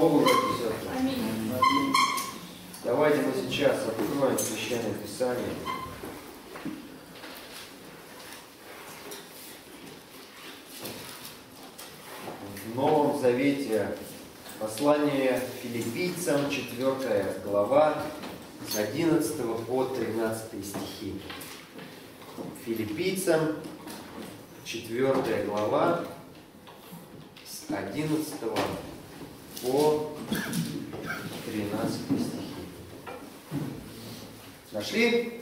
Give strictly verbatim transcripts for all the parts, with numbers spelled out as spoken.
Богу, братья и сестры. Аминь. Давайте мы сейчас откроем Священное Писание. В Новом Завете послание Филиппийцам, четвёртая глава, с одиннадцатого по тринадцатый стихи. Филиппийцам, четвёртая глава, с одиннадцатого по тринадцатый стихи. Нашли?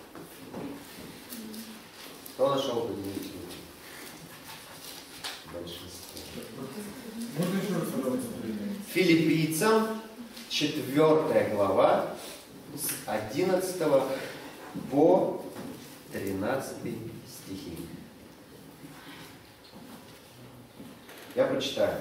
Кто нашел, поднимите руку. Большинство. Можно еще раз, пожалуйста? Филиппийцам, четвёртая глава, с одиннадцатого по тринадцатый стихи. Я прочитаю.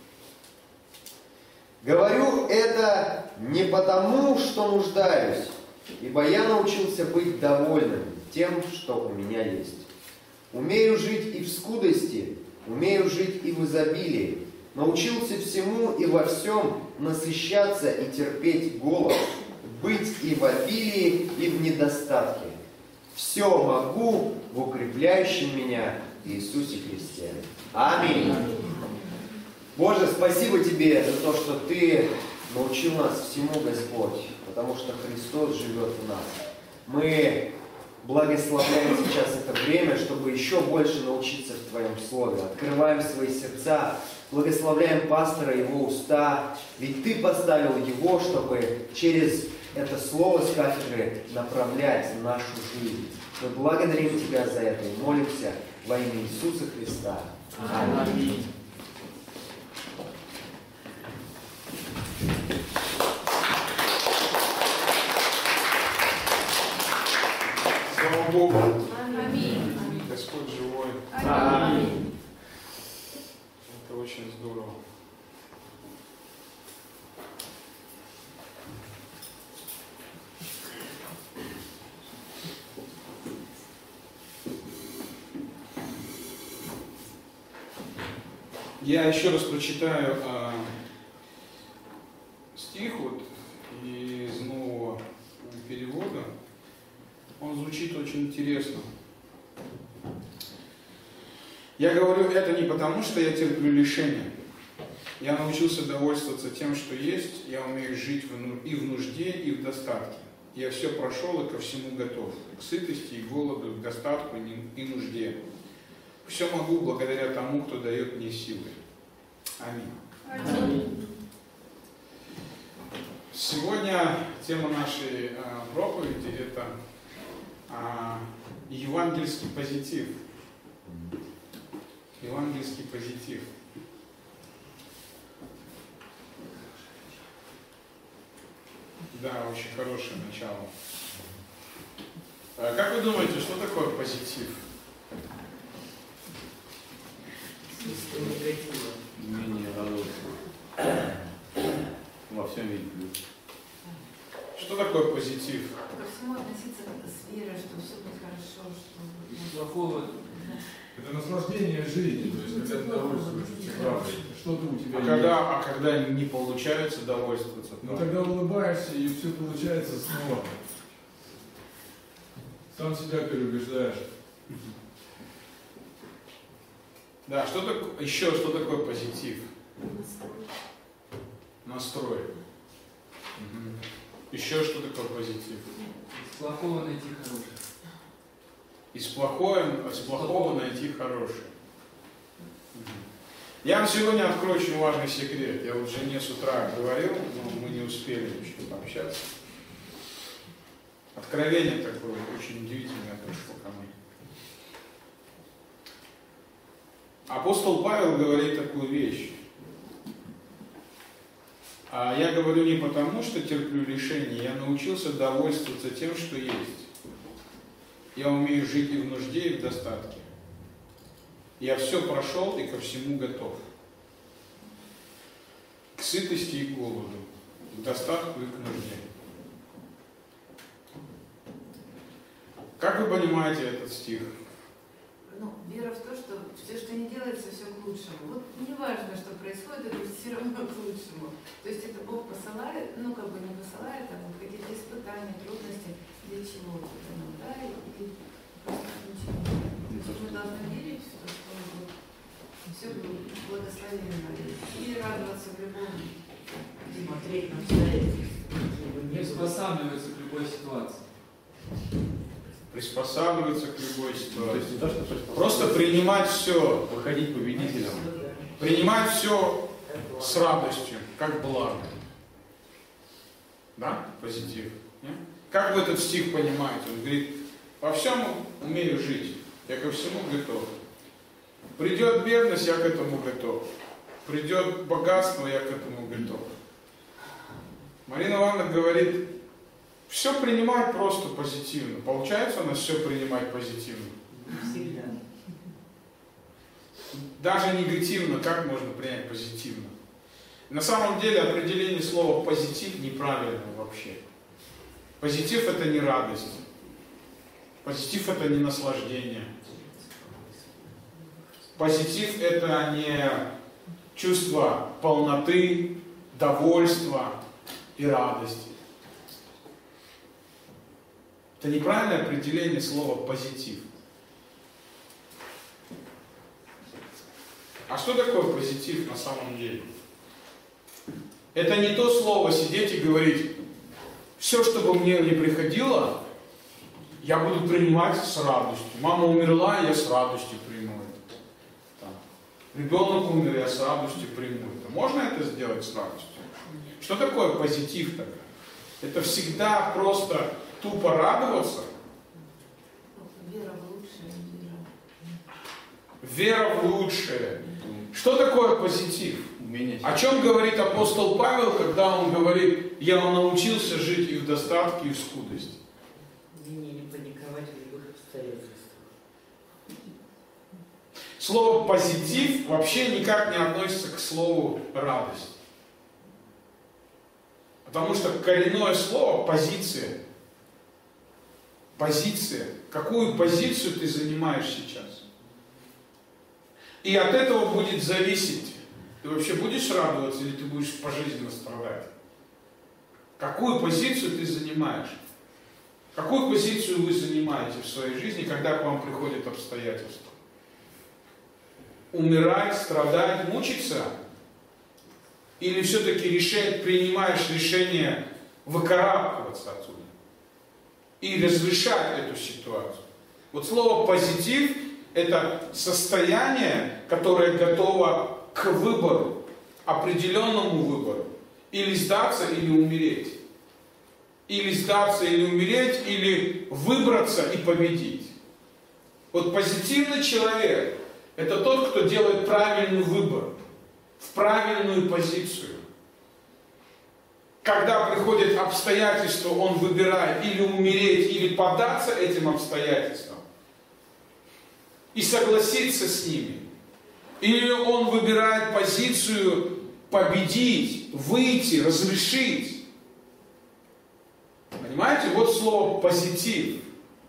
«Говорю это не потому, что нуждаюсь, ибо я научился быть довольным тем, что у меня есть. Умею жить и в скудости, умею жить и в изобилии. Научился всему и во всем насыщаться и терпеть голод, быть и в обилии, и в недостатке. Все могу в укрепляющем меня Иисусе Христе». Аминь. Боже, спасибо Тебе за то, что Ты научил нас всему, Господь, потому что Христос живет в нас. Мы благословляем сейчас это время, чтобы еще больше научиться в Твоем Слове. Открываем свои сердца, благословляем пастора, его уста, ведь Ты поставил его, чтобы через это слово с кафедры направлять нашу жизнь. Мы благодарим Тебя за это и молимся во имя Иисуса Христа. Аминь. Слава Богу. Аминь. Господь живой. Аминь. Это очень здорово. Я еще раз прочитаю а, стих вот из нового перевода. Он звучит очень интересно. Я говорю это не потому, что я терплю лишения. Я научился довольствоваться тем, что есть. Я умею жить и в нужде, и в достатке. Я все прошел и ко всему готов. К сытости и голоду, к достатку и нужде. Все могу благодаря тому, кто дает мне силы. Аминь. Аминь. Сегодня тема нашей а, проповеди – это а, евангельский позитив. Евангельский позитив. Да, очень хорошее начало. А как вы думаете, что такое позитив? Менее радостно. Во всем виде плюс. Что такое позитив? Ко всему относиться как-то с верой, что все будет хорошо, что... Плохого. Это наслаждение жизни, то есть когда ты довольствуешься правдой, что-то у тебя А есть. когда, а когда не получается довольствоваться? Ну тогда улыбаешься и все получается снова. Сам себя переубеждаешь. Да, что такое, еще что такое позитив? Настрой. Угу. Еще что такое позитив? Из плохого найти хорошее. Из плохого, из плохого найти хорошее. Угу. Я вам сегодня открою очень важный секрет. Я вот жене с утра говорил, но мы не успели еще пообщаться. Откровение такое очень удивительное пришло ко мне. Апостол Павел говорит такую вещь. А я говорю не потому, что терплю лишения, я научился довольствоваться тем, что есть. Я умею жить и в нужде, и в достатке. Я все прошел и ко всему готов. К сытости и голоду, к достатку и к нужде. Как вы понимаете этот стих? Ну, вера вера в то, что все, что не делается, все к лучшему. Вот не важно, что происходит, это все равно к лучшему. То есть это Бог посылает, ну как бы не посылает, а вот какие-то испытания, трудности, для чего это нам, да, и просто ничего. То есть мы должны верить в то, что вот, все благословенно, и радоваться в любом. Смотреть на обстоятельства. Приспосабливаться к любой ситуации. Приспосабливаться к любой То ситуации. есть не то, что приспосабливаться. Просто принимать все. Выходить победителем. Принимать все с радостью, как благо. Да? Позитив. Не? Как вы этот стих понимаете? Он говорит, во всем умею жить, я ко всему готов. Придет бедность, я к этому готов. Придет богатство, я к этому готов. Марина Ивановна говорит, все принимать просто позитивно. Получается у нас все принимать позитивно? Всегда. Даже негативно, как можно принять позитивно? На самом деле определение слова позитив неправильно вообще. Позитив это не радость. Позитив это не наслаждение. Позитив это не чувство полноты, довольства и радости. Это неправильное определение слова позитив. А что такое позитив на самом деле? Это не то слово сидеть и говорить, все, что бы мне не приходило, я буду принимать с радостью. Мама умерла, я с радостью приму это. Там. Ребенок умер, я с радостью приму это. Можно это сделать с радостью? Что такое позитив тогда? Это всегда просто тупо радоваться. Вера в лучшее, Вера вера. в лучшее. Что такое позитив? О чем говорит апостол Павел, когда он говорит, я научился жить и в достатке, и в скудости? Вине не паниковать в любых обстоятельствах. Слово позитив вообще никак не относится к слову радость. Потому что коренное слово позиция. Позиция. Какую позицию ты занимаешь сейчас? И от этого будет зависеть, ты вообще будешь радоваться или ты будешь пожизненно страдать? Какую позицию ты занимаешь? Какую позицию вы занимаете в своей жизни, когда к вам приходят обстоятельства? Умирать, страдать, мучиться? Или все-таки решать, принимаешь решение выкарабкиваться оттуда? И разрешать эту ситуацию? Вот слово позитив – это состояние, которое готово к выбору, определенному выбору. Или сдаться, или умереть. Или сдаться, или умереть, или выбраться и победить. Вот позитивный человек – это тот, кто делает правильный выбор, в правильную позицию. Когда приходят обстоятельства, он выбирает или умереть, или поддаться этим обстоятельствам и согласиться с ними. Или он выбирает позицию победить, выйти, разрешить. Понимаете? Вот слово позитив.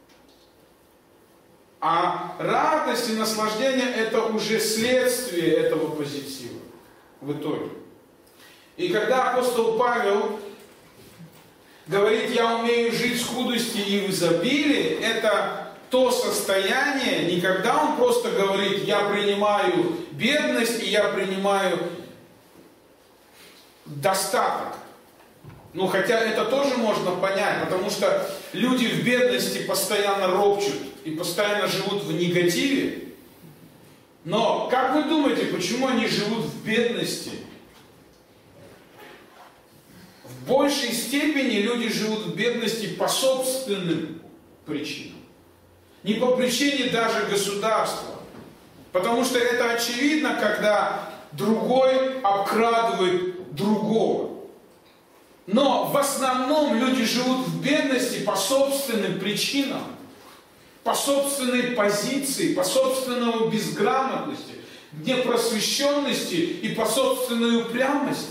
А радость и наслаждение это уже следствие этого позитива в итоге. И когда апостол Павел говорит, я умею жить в скудости и в изобилии, это то состояние, не когда он просто говорит, я принимаю бедность и я принимаю достаток. Ну, хотя это тоже можно понять, потому что люди в бедности постоянно ропчут и постоянно живут в негативе. Но как вы думаете, почему они живут в бедности? В большей степени люди живут в бедности по собственным причинам. Не по причине даже государства. Потому что это очевидно, когда другой обкрадывает другого. Но в основном люди живут в бедности по собственным причинам, по собственной позиции, по собственной безграмотности, непросвещенности и по собственной упрямности.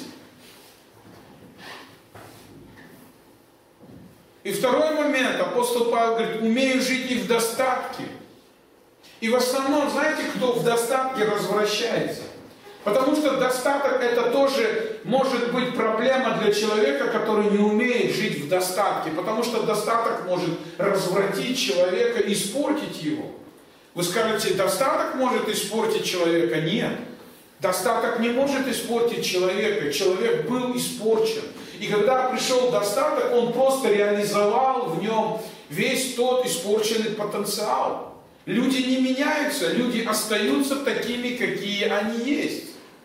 И второй момент, апостол Павел говорит, умею жить и в достатке. И в основном, знаете, кто в достатке развращается? Потому что достаток это тоже может быть проблема для человека, который не умеет жить в достатке. Потому что достаток может развратить человека, испортить его. Вы скажете, достаток может испортить человека? Нет. Достаток не может испортить человека. Человек был испорчен. И когда пришел достаток, он просто реализовал в нем весь тот испорченный потенциал. Люди не меняются, люди остаются такими, какие они есть.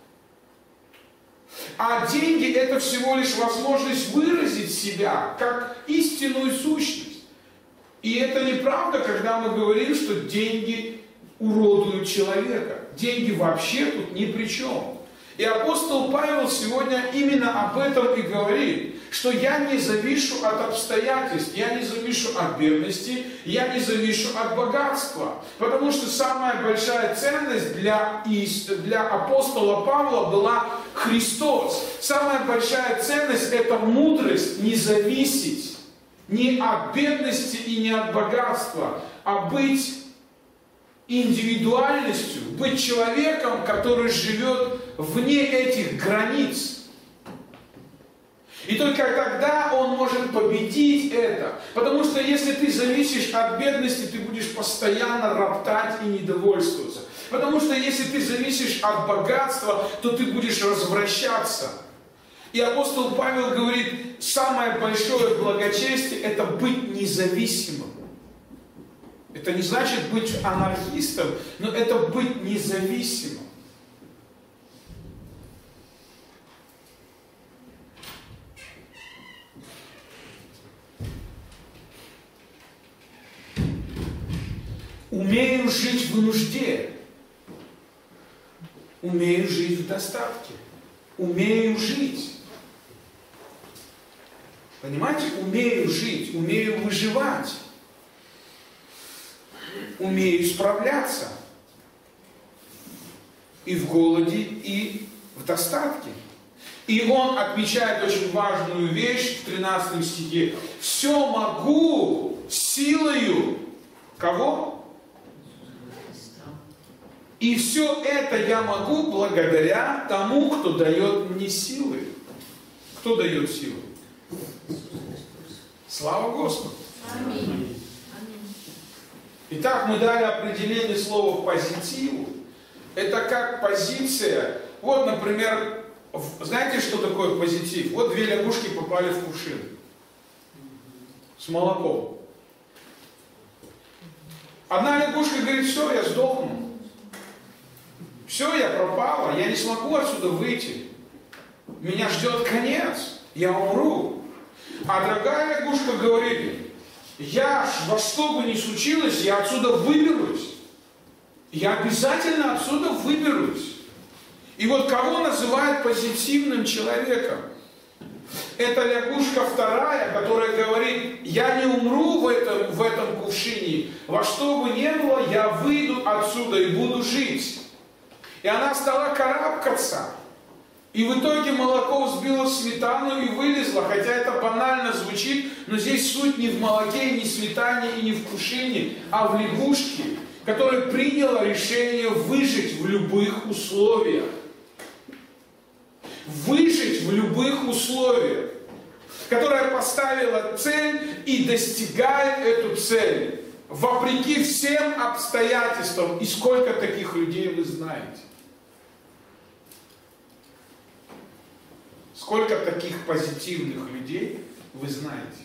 А деньги это всего лишь возможность выразить себя как истинную сущность. И это неправда, когда мы говорим, что деньги уродуют человека. Деньги вообще тут ни при чем. И апостол Павел сегодня именно об этом и говорит, что я не завишу от обстоятельств, я не завишу от бедности, я не завишу от богатства. Потому что самая большая ценность для, для апостола Павла была Христос. Самая большая ценность это мудрость не зависеть ни от бедности и не от богатства, а быть индивидуальностью, быть человеком, который живет вне этих границ. И только тогда он может победить это. Потому что если ты зависишь от бедности, ты будешь постоянно роптать и недовольствоваться. Потому что если ты зависишь от богатства, то ты будешь развращаться. И апостол Павел говорит, самое большое благочестие это быть независимым. Это не значит быть анархистом, но это быть независимым. Умею жить в нужде. Умею жить в достатке. Умею жить. Понимаете? Умею жить, умею выживать. Умею справляться. И в голоде, и в достатке. И он отмечает очень важную вещь в тринадцатом стихе. Все могу силою кого? И все это я могу благодаря тому, кто дает мне силы. Кто дает силы? Слава Господу! Аминь. Итак, мы дали определение слова позитиву. Это как позиция. Вот, например, знаете, что такое позитив? Вот две лягушки попали в кувшин с молоком. Одна лягушка говорит, все, я сдохну. Все, я пропала, я не смогу отсюда выйти. Меня ждет конец, я умру. А другая лягушка говорит, я во что бы ни случилось, я отсюда выберусь. Я обязательно отсюда выберусь. И вот кого называют позитивным человеком? Это лягушка вторая, которая говорит, я не умру в этом, в этом кувшине. Во что бы ни было, я выйду отсюда и буду жить. И она стала карабкаться. И в итоге молоко взбило в сметану и вылезло. Хотя это банально звучит, но здесь суть не в молоке, не в сметане и не в кувшине, а в лягушке, которая приняла решение выжить в любых условиях. Выжить в любых условиях. Которая поставила цель и достигает эту цель. Вопреки всем обстоятельствам. И сколько таких людей вы знаете? Сколько таких позитивных людей вы знаете?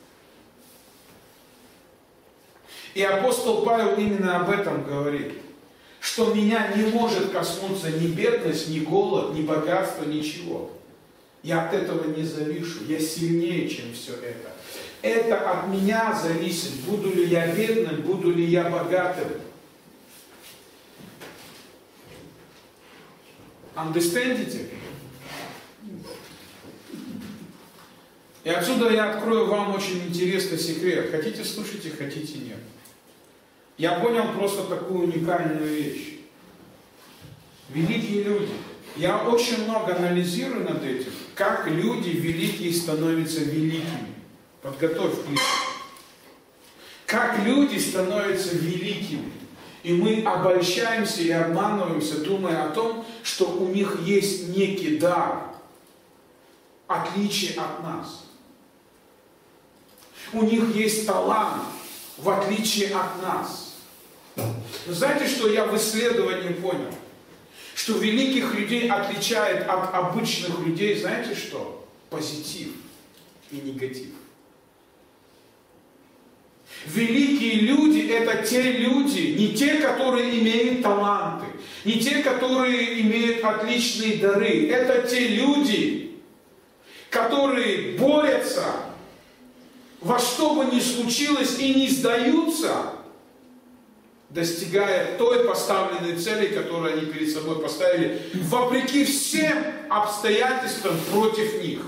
И апостол Павел именно об этом говорит. Что меня не может коснуться ни бедность, ни голод, ни богатство, ничего. Я от этого не завишу. Я сильнее, чем все это. Это от меня зависит, буду ли я бедным, буду ли я богатым. Understandите? И отсюда я открою вам очень интересный секрет. Хотите слушайте, хотите нет. Я понял просто такую уникальную вещь. Великие люди. Я очень много анализирую над этим, как люди великие становятся великими. Подготовь плечи. Как люди становятся великими. И мы обольщаемся и обманываемся, думая о том, что у них есть некий дар, отличие от нас. У них есть талант, в отличие от нас. Но знаете, что я в исследовании понял? Что великих людей отличает от обычных людей, знаете что? Позитив и негатив. Великие люди – это те люди, не те, которые имеют таланты, не те, которые имеют отличные дары. Это те люди, которые борются во что бы ни случилось и не сдаются, достигая той поставленной цели, которую они перед собой поставили, вопреки всем обстоятельствам против них.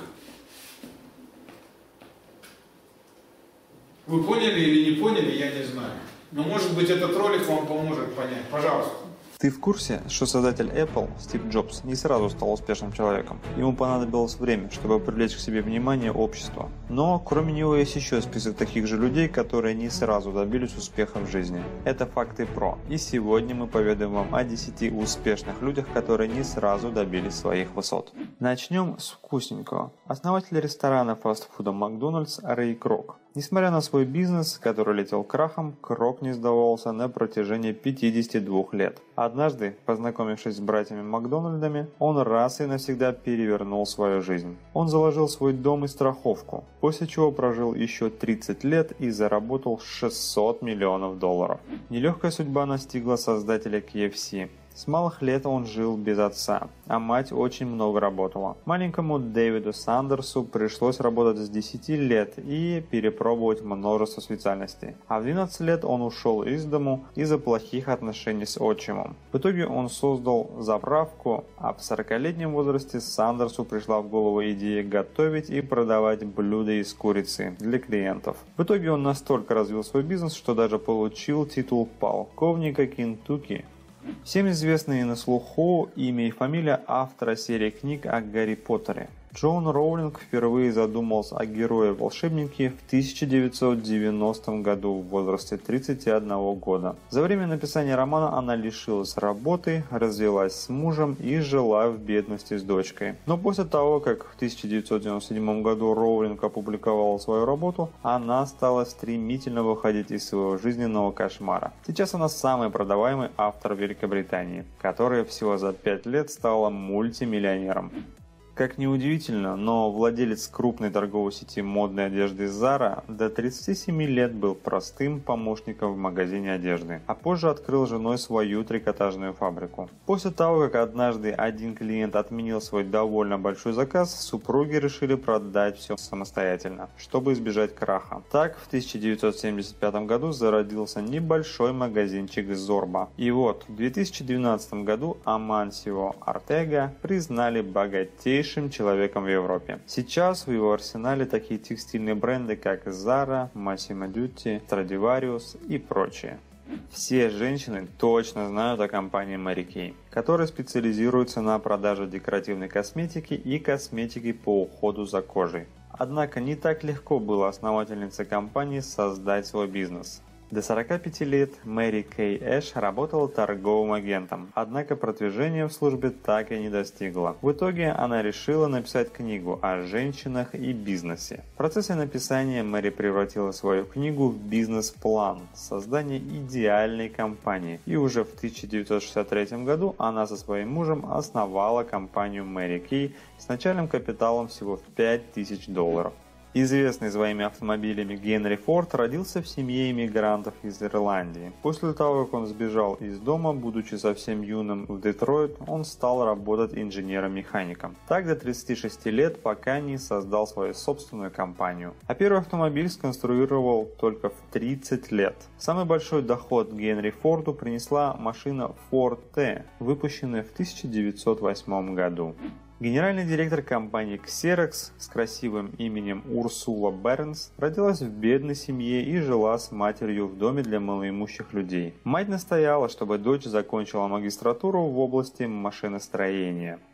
Вы поняли или не поняли, я не знаю. Но может быть этот ролик вам поможет понять. Пожалуйста. Ты в курсе, что создатель Apple, Стив Джобс, не сразу стал успешным человеком? Ему понадобилось время, чтобы привлечь к себе внимание общества. Но кроме него есть еще список таких же людей, которые не сразу добились успеха в жизни. Это Факты Про. И сегодня мы поведаем вам о десяти успешных людях, которые не сразу добились своих высот. Начнем с вкусненького. Основатель ресторана фастфуда Макдональдс Рэй Крок. Несмотря на свой бизнес, который летел крахом, Крок не сдавался на протяжении пятидесяти двух лет. Однажды, познакомившись с братьями Макдональдами, он раз и навсегда перевернул свою жизнь. Он заложил свой дом и страховку, после чего прожил еще тридцать лет и заработал шестьсот миллионов долларов. Нелегкая судьба настигла создателя кей эф си. С малых лет он жил без отца, а мать очень много работала. Маленькому Дэвиду Сандерсу пришлось работать с десяти лет и перепробовать множество специальностей. А в двенадцать лет он ушел из дому из-за плохих отношений с отчимом. В итоге он создал заправку, а в сорокалетнем возрасте Сандерсу пришла в голову идея готовить и продавать блюда из курицы для клиентов. В итоге он настолько развил свой бизнес, что даже получил титул полковника Кентукки. Всем известны и на слуху имя и фамилия автора серии книг о Гарри Поттере. Джоан Роулинг впервые задумался о герое-волшебнике в тысяча девятьсот девяностом году в возрасте тридцати одного года. За время написания романа она лишилась работы, развелась с мужем и жила в бедности с дочкой. Но после того, как в тысяча девятьсот девяносто седьмом году Роулинг опубликовала свою работу, она стала стремительно выходить из своего жизненного кошмара. Сейчас она самый продаваемый автор Великобритании, которая всего за пять лет стала мультимиллионером. Как ни удивительно, но владелец крупной торговой сети модной одежды Zara до тридцати семи лет был простым помощником в магазине одежды, а позже открыл с женой свою трикотажную фабрику. После того, как однажды один клиент отменил свой довольно большой заказ, супруги решили продать все самостоятельно, чтобы избежать краха. Так, в тысяча девятьсот семьдесят пятом году зародился небольшой магазинчик Zorba. И вот, в две тысячи двенадцатом году Амансио Ортега признали богатейшим человеком в Европе. Сейчас в его арсенале такие текстильные бренды, как Zara, Massimo Dutti, Stradivarius и прочие. Все женщины точно знают о компании Mary Kay, которая специализируется на продаже декоративной косметики и косметики по уходу за кожей. Однако не так легко было основательнице компании создать свой бизнес. До сорока пяти лет Мэри Кей Эш работала торговым агентом, однако продвижения в службе так и не достигла. В итоге она решила написать книгу о женщинах и бизнесе. В процессе написания Мэри превратила свою книгу в бизнес-план создания идеальной компании, и уже в тысяча девятьсот шестьдесят третьем году она со своим мужем основала компанию Мэри Кей с начальным капиталом всего в пять тысяч долларов. Известный своими автомобилями Генри Форд родился в семье иммигрантов из Ирландии. После того, как он сбежал из дома, будучи совсем юным в Детройт, он стал работать инженером-механиком. Так до тридцати шести лет, пока не создал свою собственную компанию. А первый автомобиль сконструировал только в тридцать лет. Самый большой доход Генри Форду принесла машина Ford T, выпущенная в тысяча девятьсот восьмом году. Генеральный директор компании Xerox с красивым именем Урсула Бернс родилась в бедной семье и жила с матерью в доме для малоимущих людей. Мать настояла, чтобы дочь закончила магистратуру в области машиностроения.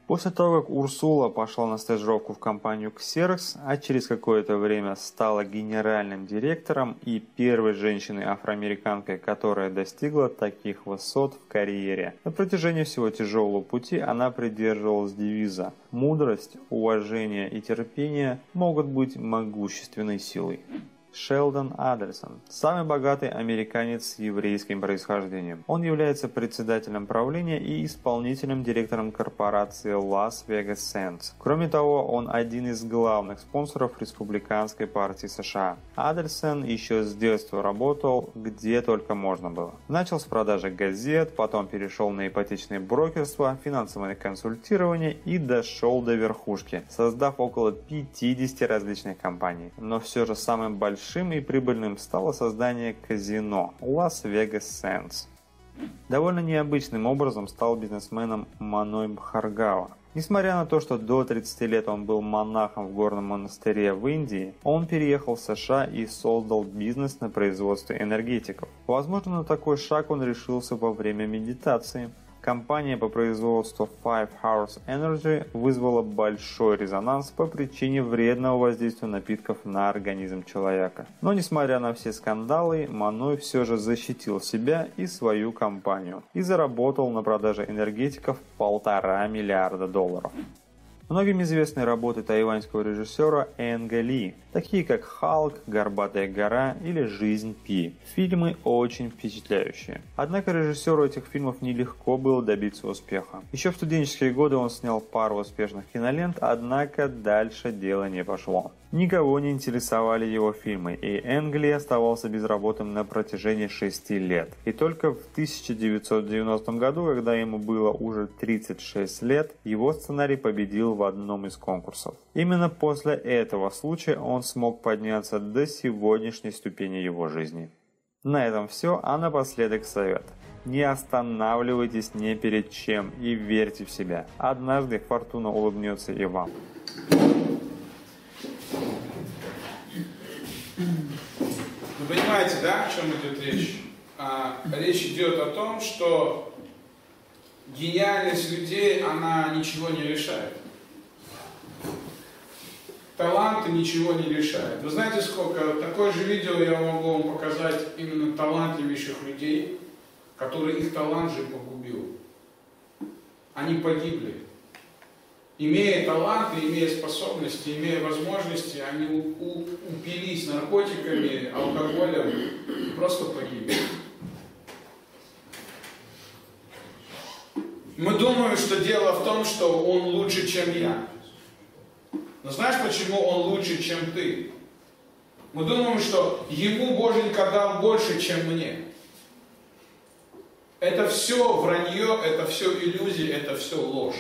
После того, как Урсула пошла на стажировку в компанию Xerox, а через какое-то время стала генеральным директором и первой женщиной-афроамериканкой, которая достигла таких высот в карьере, на протяжении всего тяжелого пути она придерживалась девиза «Мудрость, уважение и терпение могут быть могущественной силой». Шелдон Адельсон – самый богатый американец с еврейским происхождением. Он является председателем правления и исполнительным директором корпорации Las Vegas Sands. Кроме того, он один из главных спонсоров Республиканской партии США. Адельсон еще с детства работал где только можно было. Начал с продажи газет, потом перешел на ипотечное брокерство, финансовое консультирование и дошел до верхушки, создав около пятидесяти различных компаний. Но все же самым большим Большим и прибыльным стало создание казино Las Vegas Sands. Довольно необычным образом стал бизнесменом Маной Бхаргава. Несмотря на то, что до тридцати лет он был монахом в горном монастыре в Индии, он переехал в США и создал бизнес на производстве энергетиков. Возможно, на такой шаг он решился во время медитации. Компания по производству Five Hours Energy вызвала большой резонанс по причине вредного воздействия напитков на организм человека. Но несмотря на все скандалы, Маной все же защитил себя и свою компанию и заработал на продаже энергетиков полтора миллиарда долларов. Многим известны работы тайваньского режиссера Энга Ли, такие как «Халк», «Горбатая гора» или «Жизнь Пи». Фильмы очень впечатляющие. Однако режиссеру этих фильмов нелегко было добиться успеха. Еще в студенческие годы он снял пару успешных кинолент, однако дальше дело не пошло. Никого не интересовали его фильмы, и Энг Ли оставался безработным на протяжении шести лет. И только в тысяча девятьсот девяностом году, когда ему было уже тридцать шесть лет, его сценарий победил в одном из конкурсов. Именно после этого случая он смог подняться до сегодняшней ступени его жизни. На этом все, а напоследок совет. Не останавливайтесь ни перед чем и верьте в себя. Однажды фортуна улыбнется и вам. Вы понимаете, да, о чем идет речь? А, речь идет о том, что гениальность людей, она ничего не решает. Таланты ничего не решают. Вы знаете, сколько? Такое же видео я могу вам показать именно талантливейших людей, которые их талант же погубил. Они погибли. Имея таланты, имея способности, имея возможности, они у, у, упились наркотиками, алкоголем и просто погибли. Мы думаем, что дело в том, что он лучше, чем я. Но знаешь, почему он лучше, чем ты? Мы думаем, что ему Боженька дал больше, чем мне. Это все вранье, это все иллюзии, это все ложь.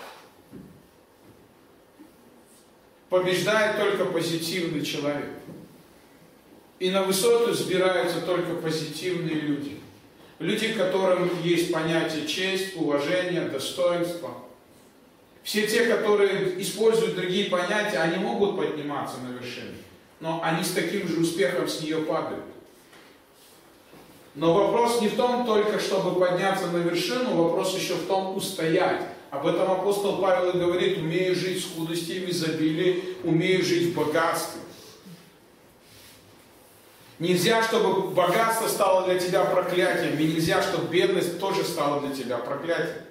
Побеждает только позитивный человек. И на высоту взбираются только позитивные люди. Люди, которым есть понятие честь, уважение, достоинство. Все те, которые используют другие понятия, они могут подниматься на вершину, но они с таким же успехом с нее падают. Но вопрос не в том только, чтобы подняться на вершину, вопрос еще в том устоять. Об этом апостол Павел и говорит: умею жить в скудости и в изобилии, умею жить в богатстве. Нельзя, чтобы богатство стало для тебя проклятием, и нельзя, чтобы бедность тоже стала для тебя проклятием.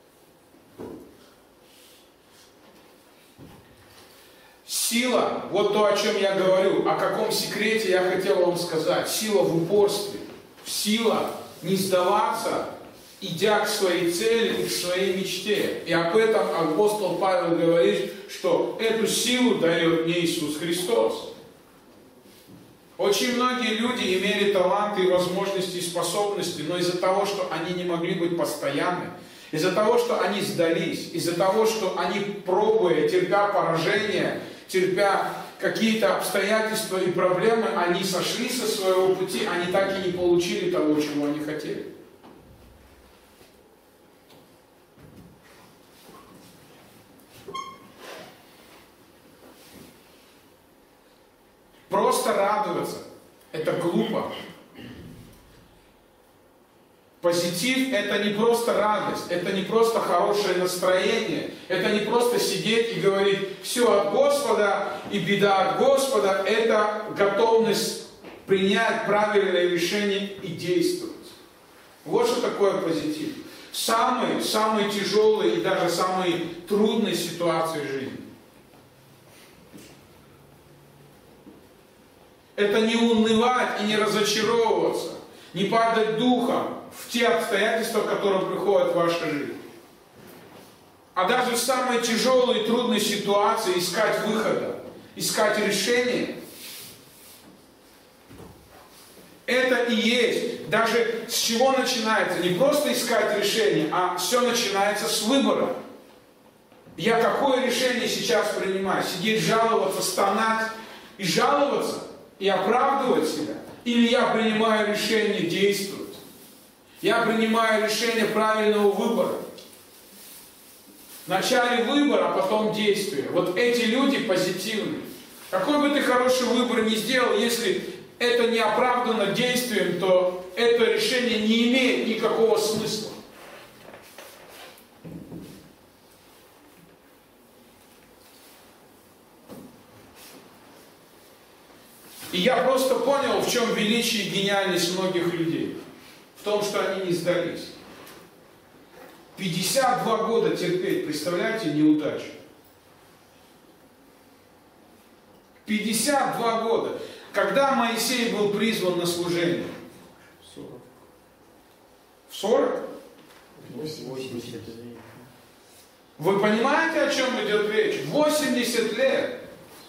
Сила, вот то, о чем я говорю, о каком секрете я хотел вам сказать. Сила в упорстве, сила не сдаваться, идя к своей цели и к своей мечте. И об этом апостол Павел говорит, что эту силу дает мне Иисус Христос. Очень многие люди имели таланты и возможности и способности, но из-за того, что они не могли быть постоянны, из-за того, что они сдались, из-за того, что они, пробуя, терпя поражение, терпя какие-то обстоятельства и проблемы, они сошли со своего пути, они так и не получили того, чего они хотели. Просто радоваться – это глупо. Позитив – это не просто радость, это не просто хорошее настроение, это не просто сидеть и говорить «все от Господа» и «беда от Господа», это готовность принять правильное решение и действовать. Вот что такое позитив. Самые, самые тяжелые и даже самые трудные ситуации жизни. Это не унывать и не разочаровываться, не падать духом в те обстоятельства, которые приходят в вашу жизнь. А даже в самой тяжелой и трудной ситуации искать выхода, искать решение. Это и есть. Даже с чего начинается? Не просто искать решение, а все начинается с выбора. Я какое решение сейчас принимаю? Сидеть, жаловаться, стонать и жаловаться, и оправдывать себя? Или я принимаю решение действовать? Я принимаю решение правильного выбора. Вначале выбор, а потом действие. Вот эти люди позитивные. Какой бы ты хороший выбор ни сделал, если это не оправдано действием, то это решение не имеет никакого смысла. И я просто понял, в чем величие и гениальность многих людей. В том, что они не сдались. пятьдесят два года терпеть, представляете, неудачу. пятьдесят два года. Когда Моисей был призван на служение? В сорок? восемьдесят. Вы понимаете, о чем идет речь? восемьдесят лет.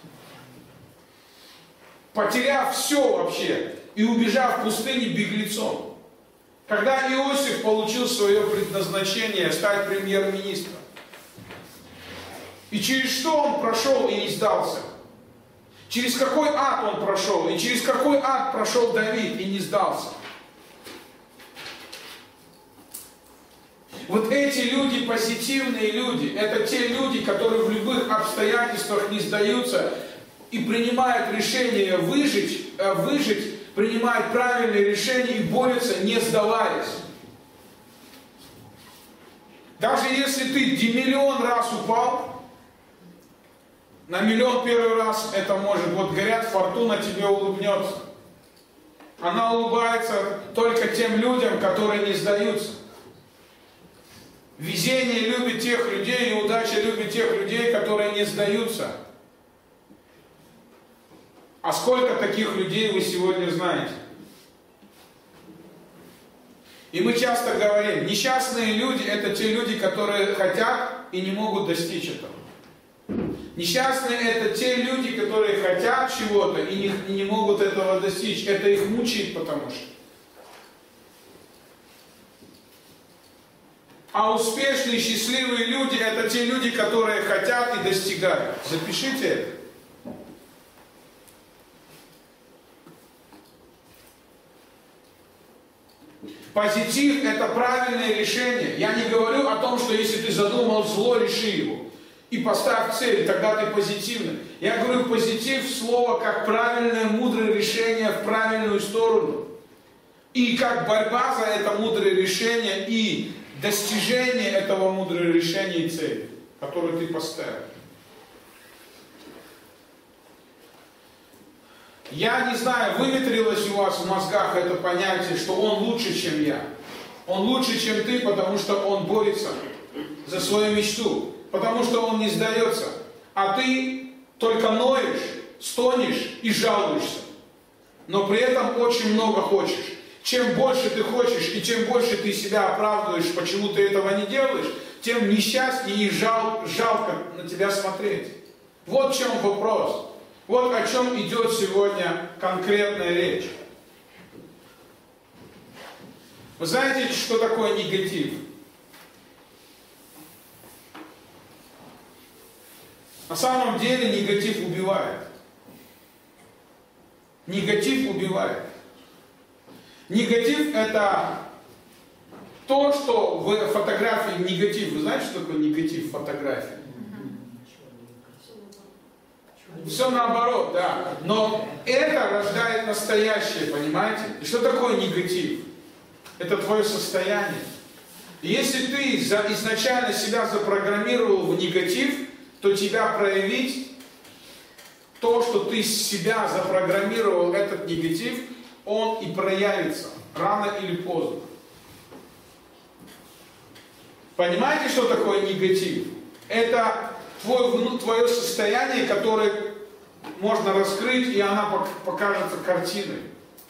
Потеряв все вообще и убежав в пустыне беглецом. Когда Иосиф получил свое предназначение стать премьер-министром. И через что он прошел и не сдался? Через какой ад он прошел? И через какой ад прошел Давид и не сдался? Вот эти люди, позитивные люди, это те люди, которые в любых обстоятельствах не сдаются и принимают решение выжить, выжить, принимают правильные решения и борются, не сдаваясь. Даже если ты миллион раз упал, на миллион первый раз это может, вот говорят, фортуна тебе улыбнется. Она улыбается только тем людям, которые не сдаются. Везение любит тех людей, и удача любит тех людей, которые не сдаются. А сколько таких людей вы сегодня знаете? И мы часто говорим, несчастные люди – это те люди, которые хотят и не могут достичь этого. Несчастные – это те люди, которые хотят чего-то и не, и не могут этого достичь. Это их мучает, потому что. А успешные, счастливые люди – это те люди, которые хотят и достигают. Запишите это. Позитив – это правильное решение. Я не говорю о том, что если ты задумал зло, реши его. И поставь цель, тогда ты позитивный. Я говорю позитив слово как правильное, мудрое решение в правильную сторону. И как борьба за это мудрое решение и достижение этого мудрого решения и цели, которую ты поставил. Я не знаю, выветрилось у вас в мозгах это понятие, что он лучше, чем я. Он лучше, чем ты, потому что он борется за свою мечту. Потому что он не сдается. А ты только ноешь, стонешь и жалуешься. Но при этом очень много хочешь. Чем больше ты хочешь и чем больше ты себя оправдываешь, почему ты этого не делаешь, тем несчастнее и жал, жалко на тебя смотреть. Вот в чем вопрос. Вот о чем идет сегодня конкретная речь. Вы знаете, что такое негатив? На самом деле негатив убивает. Негатив убивает. Негатив – это то, что в фотографии негатив. Вы знаете, что такое негатив в фотографии? Все наоборот, да. Но это рождает настоящее, понимаете? И что такое негатив? Это твое состояние. И если ты изначально себя запрограммировал в негатив, то тебя проявить, то, что ты себя запрограммировал, этот негатив, он и проявится рано или поздно. Понимаете, что такое негатив? Это твое, твое состояние, которое можно раскрыть, и она покажется картиной.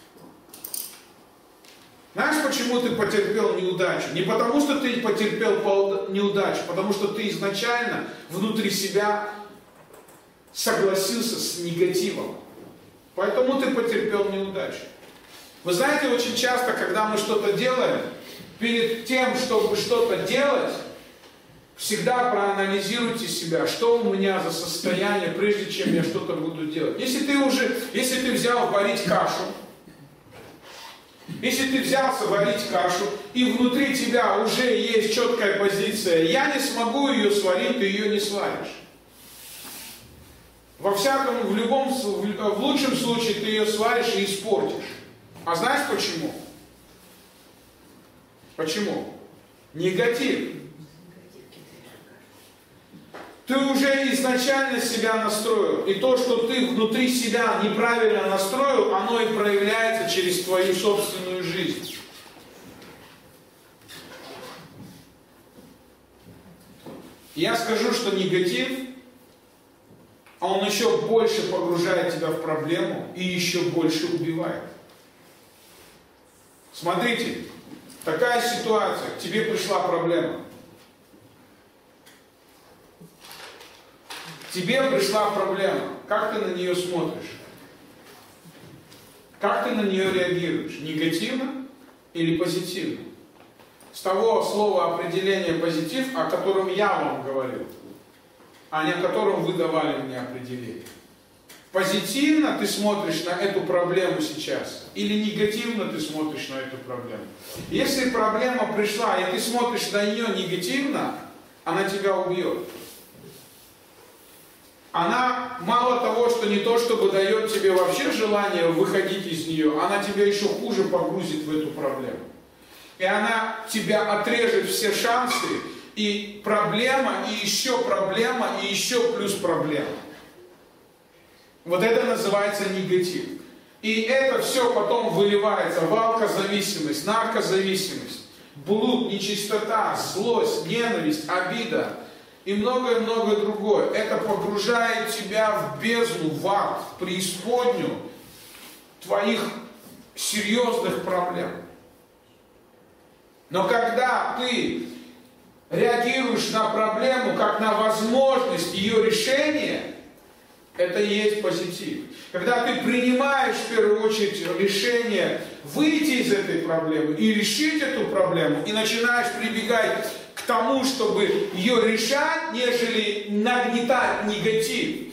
Знаешь, почему ты потерпел неудачу? Не потому, что ты потерпел неудачу, потому что ты изначально внутри себя согласился с негативом. Поэтому ты потерпел неудачу. Вы знаете, очень часто, когда мы что-то делаем, перед тем, чтобы что-то делать, всегда проанализируйте себя, что у меня за состояние, прежде чем я что-то буду делать. Если ты уже, если ты взял варить кашу, если ты взялся варить кашу, и внутри тебя уже есть четкая позиция, я не смогу ее сварить, ты ее не сваришь. Во всяком, в любом, в лучшем случае ты ее сваришь и испортишь. А знаешь почему? Почему? Негатив. Ты уже изначально себя настроил. И то, что ты внутри себя неправильно настроил, оно и проявляется через твою собственную жизнь. Я скажу, что негатив, он еще больше погружает тебя в проблему и еще больше убивает. Смотрите, такая ситуация, к тебе пришла проблема. Тебе пришла проблема. Как ты на нее смотришь? Как ты на нее реагируешь? Негативно или позитивно? С того слова определения позитив, о котором я вам говорил, а не о котором вы давали мне определение. Позитивно ты смотришь на эту проблему сейчас, или негативно ты смотришь на эту проблему. Если проблема пришла, и ты смотришь на нее негативно, она тебя убьет. Она мало того, что не то, чтобы дает тебе вообще желание выходить из нее, она тебя еще хуже погрузит в эту проблему. И она тебя отрежет все шансы, и проблема, и еще проблема, и еще плюс проблема. Вот это называется негатив. И это все потом выливается в алкозависимость, наркозависимость, блуд, нечистота, злость, ненависть, обида и многое-многое другое. Это погружает тебя в бездну, в ад, в преисподнюю твоих серьезных проблем. Но когда ты реагируешь на проблему как на возможность ее решения, это и есть позитив. Когда ты принимаешь в первую очередь решение выйти из этой проблемы и решить эту проблему, и начинаешь прибегать к тому, чтобы ее решать, нежели нагнетать негатив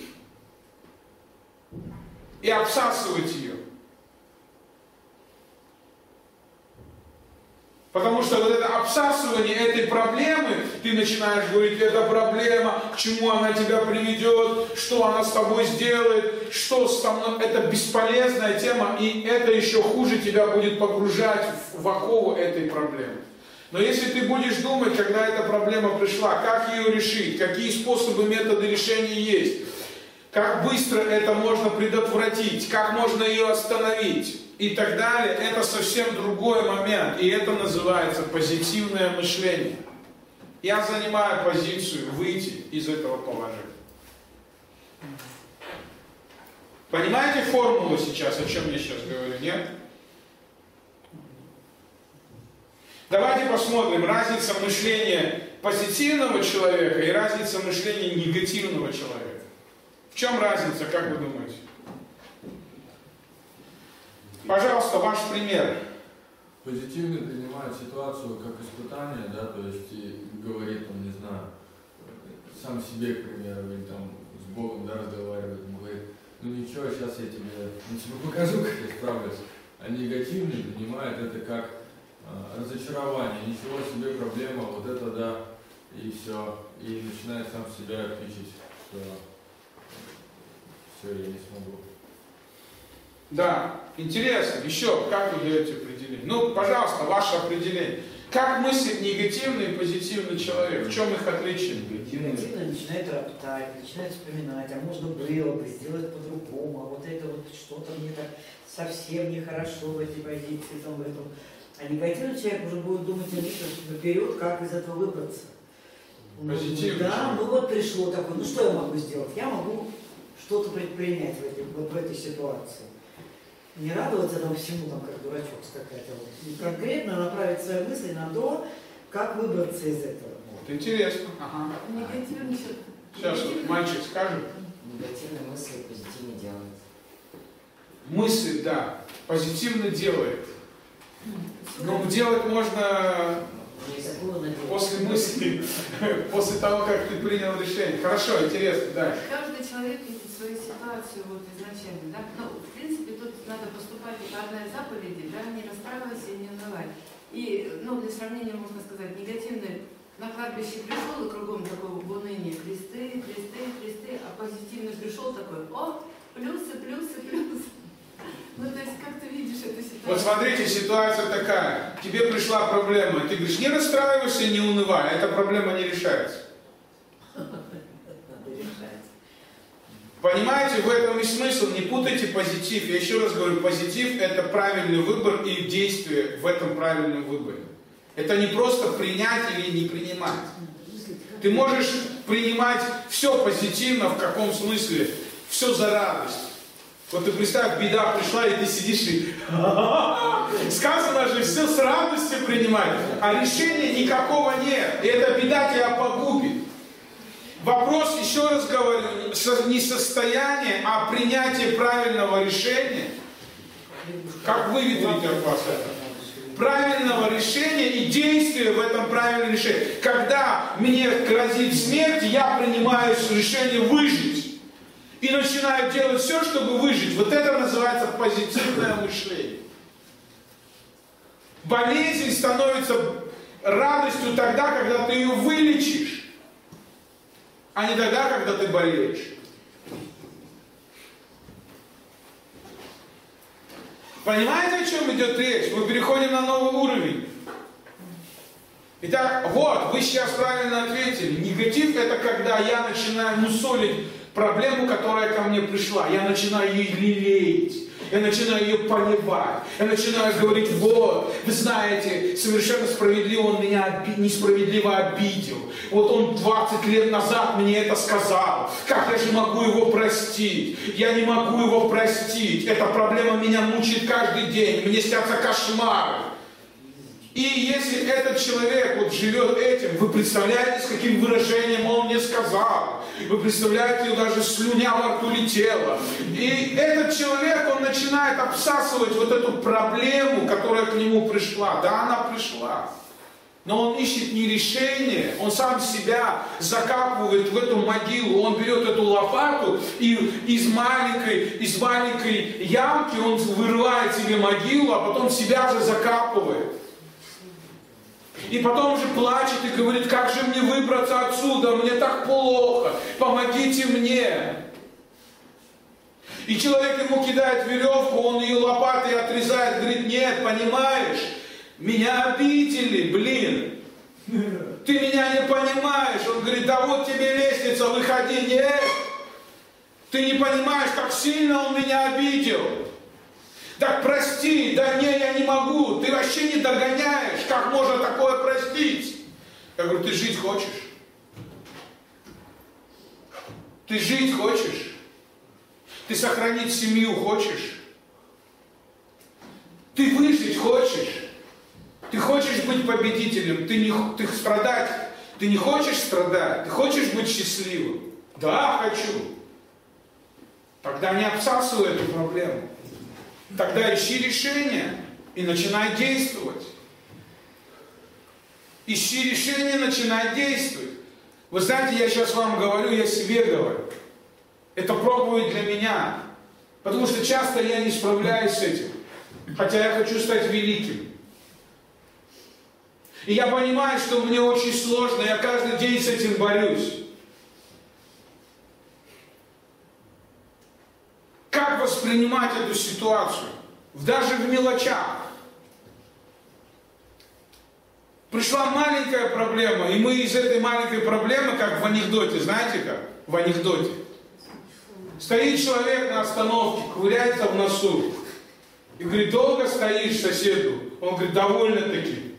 и обсасывать ее. Потому что вот это обсасывание этой проблемы, ты начинаешь говорить, это проблема, к чему она тебя приведет, что она с тобой сделает, что с тобой, это бесполезная тема, и это еще хуже тебя будет погружать в оковы этой проблемы. Но если ты будешь думать, когда эта проблема пришла, как ее решить, какие способы, методы решения есть, как быстро это можно предотвратить, как можно ее остановить, и так далее, это совсем другой момент, и это называется позитивное мышление. Я занимаю позицию выйти из этого положения. Понимаете формулу сейчас, о чем я сейчас говорю, нет? Давайте посмотрим разницу мышления позитивного человека и разница мышления негативного человека. В чем разница, как вы думаете? Пожалуйста, ваш пример. Позитивный принимает ситуацию как испытание, да, то есть и говорит, там, не знаю, сам себе, к примеру, или там с Богом, да, разговаривает, он говорит, ну ничего, сейчас я тебе, я тебе покажу, как я справлюсь. А негативный принимает это как а, разочарование, ничего себе, проблема, вот это да, и все, и начинает сам себя кричить, что все, я не смогу. Да, интересно. Еще, как вы даете определение? Ну, пожалуйста, ваше определение. Как мыслит негативный и позитивный человек? В чем их отличие? Негативно начинает роптать, начинает вспоминать, а можно было бы сделать по-другому, а вот это вот что-то мне так совсем нехорошо в этой позиции, там, в этом. А негативный человек уже будет думать о них наперед, как из этого выбраться. Позитивный Да, человек. ну вот пришло такое, ну что я могу сделать? Я могу что-то предпринять в этой, вот в этой ситуации. Не радоваться там всему, там, как дурачок скакать, а вот и конкретно направить свои мысли на то, как выбраться из этого. Вот, интересно. Ага. Негативный человек. Сейчас вот мальчик скажет. Негативные мысли позитивно делают. Мысли, да, позитивно делает. Но делать можно после мысли, после того, как ты принял решение. Хорошо, интересно, дальше. Каждый человек видит свою ситуацию вот изначально, да? Ну, в принципе, тут надо поступать по одной заповеди, да, не расстраивайся и не унывай. И, ну, для сравнения можно сказать, негативный на кладбище пришел, и кругом такого в унынии кресты, кресты, кресты, а позитивный пришел такой, о, плюсы, плюсы, плюсы. Ну, то есть, как ты видишь эту ситуацию? Вот смотрите, ситуация такая. Тебе пришла проблема, ты говоришь, не расстраивайся, не унывай, эта проблема не решается. Понимаете, в этом и смысл, не путайте позитив. Я еще раз говорю, позитив это правильный выбор и действие в этом правильном выборе. Это не просто принять или не принимать. Ты можешь принимать все позитивно, в каком смысле? Все за радость. Вот ты представь, беда пришла, и ты сидишь и... Сказано же, все с радостью принимать, а решения никакого нет. И эта беда тебя погубит. Вопрос, еще раз говорю, не состояние, а принятие правильного решения. Как выветрить от вас это? Правильного решения и действия в этом правильном решении. Когда мне грозит смерть, я принимаю решение выжить. И начинаю делать все, чтобы выжить. Вот это называется позитивное мышление. Болезнь становится радостью тогда, когда ты ее вылечишь, а не тогда, когда ты болеешь. Понимаете, о чем идет речь? Мы переходим на новый уровень. Итак, вот, вы сейчас правильно ответили. Негатив это когда я начинаю мусолить проблему, которая ко мне пришла. Я начинаю ее лелеять. Я начинаю ее поливать. Я начинаю говорить, вот, вы знаете, совершенно справедливо он меня оби- несправедливо обидел. Вот он двадцать лет назад мне это сказал. Как я же могу его простить? Я не могу его простить. Эта проблема меня мучает каждый день. Мне снятся кошмары. И если этот человек вот живет этим, вы представляете, с каким выражением он мне сказал. Вы представляете, даже слюня во рту летела. И этот человек, он начинает обсасывать вот эту проблему, которая к нему пришла. Да, она пришла. Но он ищет не решение, он сам себя закапывает в эту могилу. Он берет эту лопату и из маленькой, из маленькой ямки он вырывает себе могилу, а потом себя же закапывает. И потом уже плачет и говорит, как же мне выбраться отсюда, мне так плохо, помогите мне. И человек ему кидает веревку, он ее лопатой отрезает, говорит, нет, понимаешь, меня обидели, блин. Ты меня не понимаешь. Он говорит, да вот тебе лестница, выходи, нет. Ты не понимаешь, как сильно он меня обидел. Так прости, да не, я не могу, ты вообще не догоняешь, как можно такое простить? Я говорю, ты жить хочешь? Ты жить хочешь? Ты сохранить семью хочешь? Ты выжить хочешь? Ты хочешь быть победителем? Ты не ты страдать? Ты не хочешь страдать? Ты хочешь быть счастливым? Да, хочу. Тогда не обсасывай эту проблему. Тогда ищи решение и начинай действовать. Ищи решение, начинай действовать. Вы знаете, я сейчас вам говорю, я себе говорю. Это проповедь для меня. Потому что часто я не справляюсь с этим. Хотя я хочу стать великим. И я понимаю, что мне очень сложно, я каждый день с этим борюсь. как воспринимать эту ситуацию, даже в мелочах. Пришла маленькая проблема, и мы из этой маленькой проблемы, как в анекдоте, знаете как? В анекдоте. Стоит человек на остановке, ковыряется в носу. И говорит, долго стоишь соседу? Он говорит, довольно-таки.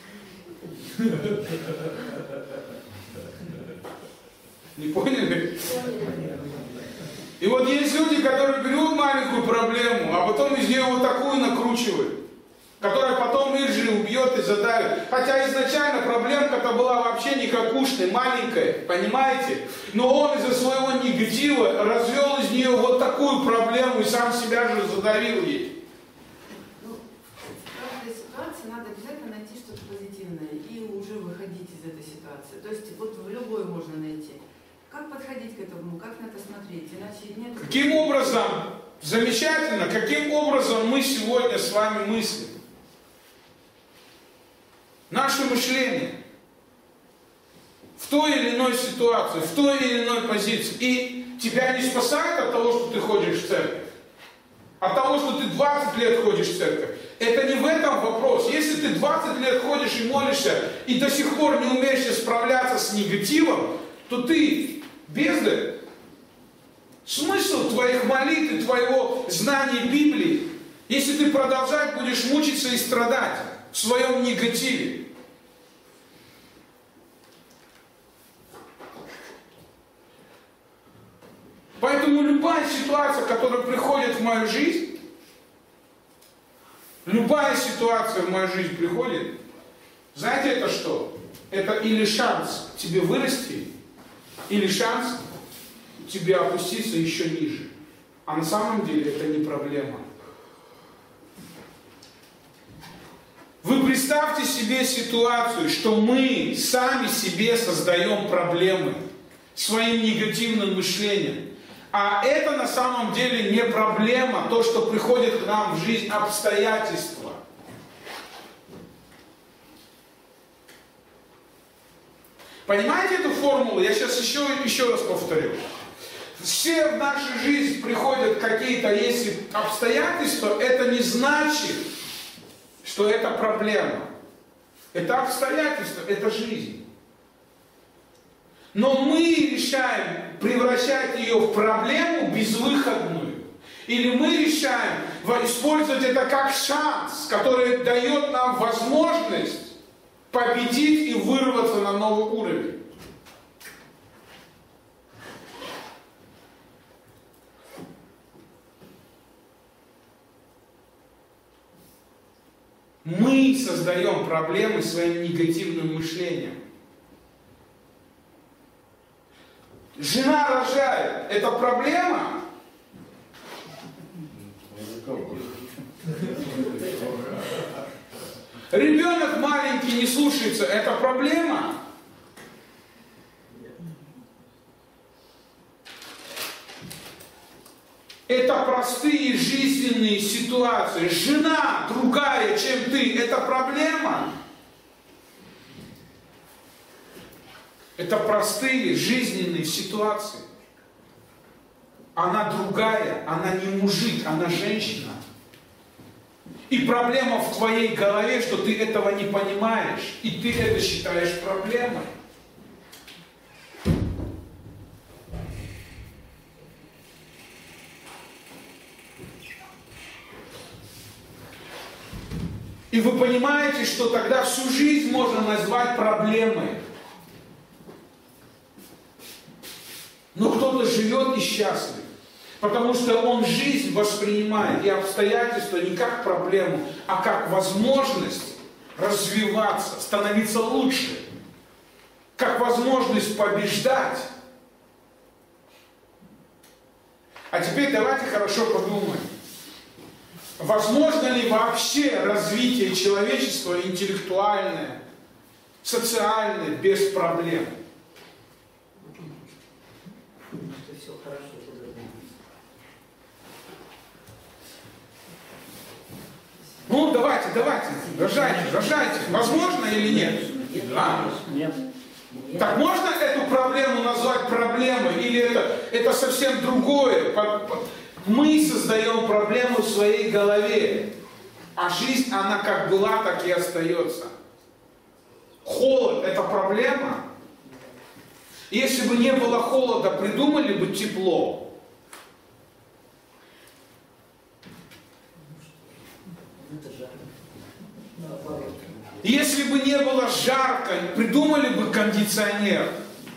Не поняли? И вот есть люди, которые берут маленькую проблему, а потом из нее вот такую накручивают, которая потом их же убьет и задавит. Хотя изначально проблемка-то была вообще никакушной, маленькая, понимаете? Но он из-за своего негатива развел из нее вот такую проблему и сам себя же задавил ей. Ну, в каждой ситуации надо обязательно найти что-то позитивное и уже выходить из этой ситуации. То есть вот в любой можно найти. Как подходить к этому, как на это смотреть? Иначе нет... Каким образом, замечательно, каким образом мы сегодня с вами мыслим? Наше мышление в той или иной ситуации, в той или иной позиции. И тебя не спасает от того, что ты ходишь в церковь. От того, что ты двадцать лет ходишь в церковь. Это не в этом вопрос. Если ты двадцать лет ходишь и молишься, и до сих пор не умеешь справляться с негативом, то ты бездарь. Смысл твоих молитв и твоего знания Библии, если ты продолжать будешь мучиться и страдать в своем негативе. Поэтому любая ситуация, которая приходит в мою жизнь, любая ситуация в мою жизнь приходит, знаете это что? Это или шанс тебе вырасти, или шанс тебе опуститься еще ниже. А на самом деле это не проблема. Вы представьте себе ситуацию, что мы сами себе создаем проблемы своим негативным мышлением. А это на самом деле не проблема, то, что приходит к нам в жизнь, обстоятельства. Понимаете эту формулу? Я сейчас еще, еще раз повторю. Все в нашу жизнь приходят какие-то, если обстоятельства, это не значит, что это проблема. Это обстоятельства, это жизнь. Но мы решаем превращать ее в проблему безвыходную. Или мы решаем использовать это как шанс, который дает нам возможность победить и вырваться на новый уровень. Мы создаем проблемы своим негативным мышлением. Жена рожает. Это проблема? Ребенок маленький не слушается. Это проблема? Это простые жизненные ситуации. Жена другая, чем ты. Это проблема? Это простые жизненные ситуации. Она другая, она не мужик, она женщина. И проблема в твоей голове, что ты этого не понимаешь, и ты это считаешь проблемой. И вы понимаете, что тогда всю жизнь можно назвать проблемой. Но кто-то живет и счастлив, потому что он жизнь воспринимает и обстоятельства не как проблему, а как возможность развиваться, становиться лучше, как возможность побеждать. А теперь давайте хорошо подумаем. Возможно ли вообще развитие человечества интеллектуальное, социальное, без проблем? Все хорошо. Ну, давайте, давайте, рожайте, рожайте. Возможно или нет? А? Нет. Так можно эту проблему назвать проблемой? Или это, это совсем другое? Мы создаем проблему в своей голове, а жизнь, она как была, так и остается. Холод – это проблема. Если бы не было холода, придумали бы тепло. Если бы не было жарко, придумали бы кондиционер.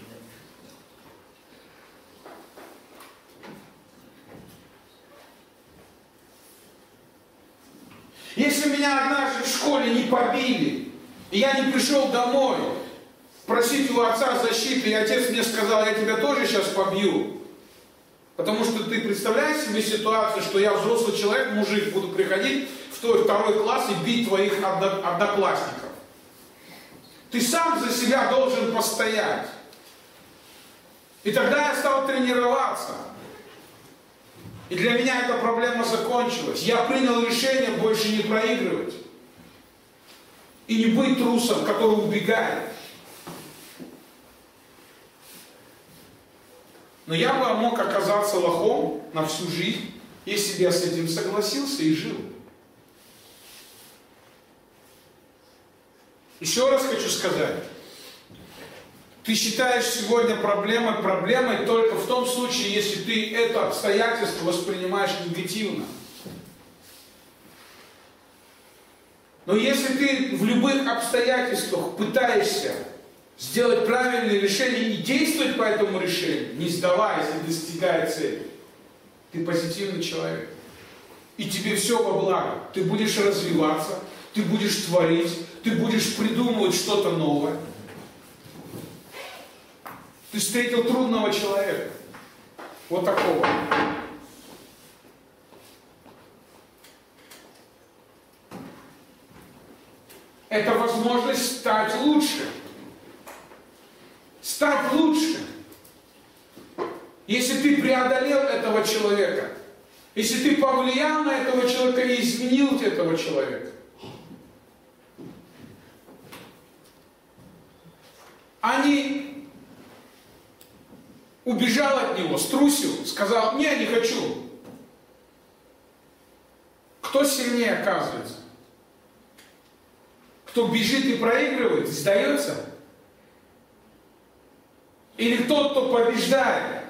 Если меня однажды в школе не побили, и я не пришел домой просить у отца защиты, и отец мне сказал: я тебя тоже сейчас побью. Потому что ты представляешь себе ситуацию, что я взрослый человек, мужик, буду приходить в твой второй класс и бить твоих одноклассников. Ты сам за себя должен постоять. И тогда я стал тренироваться. И для меня эта проблема закончилась. Я принял решение больше не проигрывать. И не быть трусом, который убегает. Но я бы мог оказаться лохом на всю жизнь, если бы я с этим согласился и жил. Еще раз хочу сказать. Ты считаешь сегодня проблемой проблемой только в том случае, если ты это обстоятельство воспринимаешь негативно. Но если ты в любых обстоятельствах пытаешься сделать правильное решение и действовать по этому решению, не сдаваясь и достигая цели, ты позитивный человек. И тебе все во благо. Ты будешь развиваться, ты будешь творить, ты будешь придумывать что-то новое. Ты встретил трудного человека. Вот такого. Это возможность стать лучше. Стать лучше. Если ты преодолел этого человека, если ты повлиял на этого человека и изменил этого человека, а не убежал от него, струсил, сказал: не, не хочу. Кто сильнее оказывается? Кто бежит и проигрывает, сдается? Или тот, кто побеждает?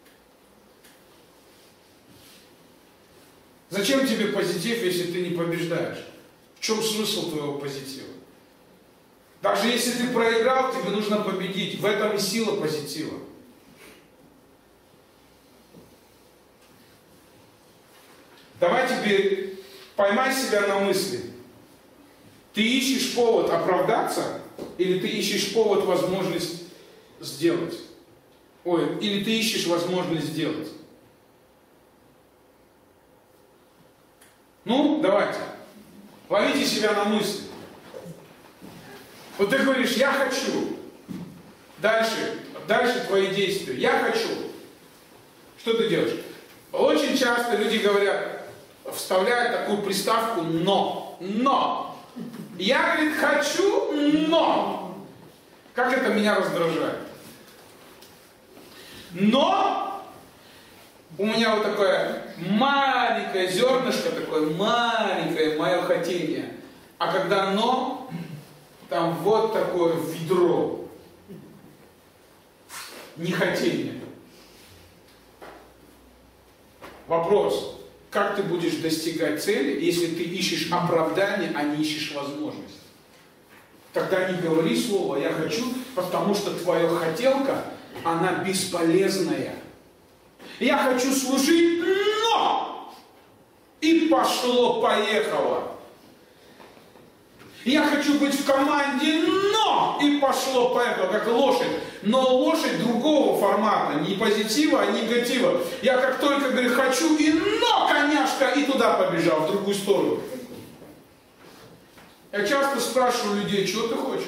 Зачем тебе позитив, если ты не побеждаешь? В чем смысл твоего позитива? Даже если ты проиграл, тебе нужно победить. В этом и сила позитива. Давай теперь поймай себя на мысли. Ты ищешь повод оправдаться, или ты ищешь повод, возможность сделать? Ой, или ты ищешь возможность сделать? Ну, давайте. Ловите себя на мысли. Вот ты говоришь: я хочу. Дальше, дальше твои действия. Я хочу. Что ты делаешь? Очень часто люди говорят, вставляют такую приставку «но». Но. Я, говорит, хочу, но. Как это меня раздражает. Но у меня вот такое маленькое зернышко, такое маленькое мое хотение. А когда но, там вот такое ведро нехотения. Вопрос: как ты будешь достигать цели, если ты ищешь оправдание, а не ищешь возможность? Тогда не говори слово «я хочу», потому что твоя хотелка, она бесполезная. Я хочу служить, но! И пошло-поехало. Я хочу быть в команде, но! И пошло-поехало, как лошадь. Но лошадь другого формата, не позитива, а негатива. Я как только говорю «хочу» и «но, коняшка!» и туда побежал, в другую сторону. Я часто спрашиваю людей: чего ты хочешь?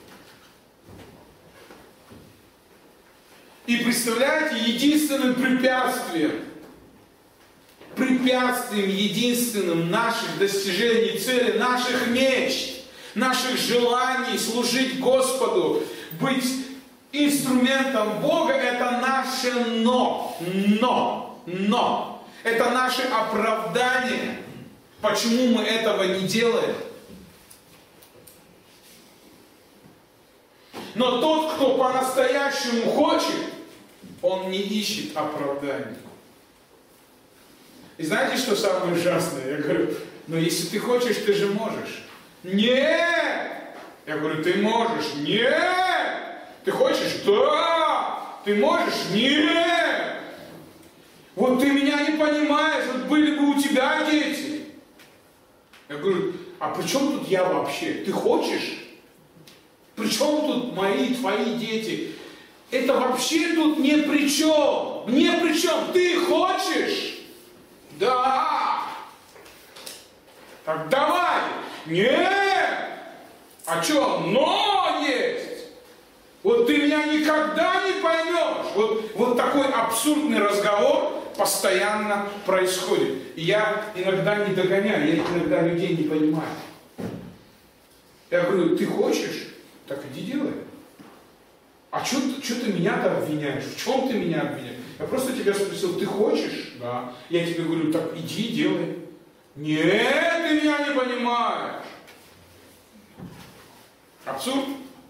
И представляете, единственным препятствием, препятствием единственным наших достижений цели, наших мечт, наших желаний служить Господу, быть инструментом Бога, это наше «но». Но. Но. Это наше оправдание. Почему мы этого не делаем? Но тот, кто по-настоящему хочет, он не ищет оправданий. И знаете, что самое ужасное? Я говорю, но если ты хочешь, ты же можешь. Нет! Я говорю, ты можешь. Нет! Ты хочешь? Да! Ты можешь? Нет! Вот ты меня не понимаешь, вот были бы у тебя дети. Я говорю, а при чем тут я вообще? Ты хочешь? При чем тут мои, твои дети? Это вообще тут ни при чем. Ни при чем. Ты хочешь? Да. Так давай. Нет. А что? Но есть. Вот ты меня никогда не поймешь. Вот, вот такой абсурдный разговор постоянно происходит. И я иногда не догоняю, я иногда людей не понимаю. Я говорю, ты хочешь? Так иди делай. А что ты меня-то обвиняешь? В чем ты меня обвиняешь? Я просто тебя спросил, ты хочешь? Да. Я тебе говорю, так иди делай. Нет, ты меня не понимаешь. Абсурд.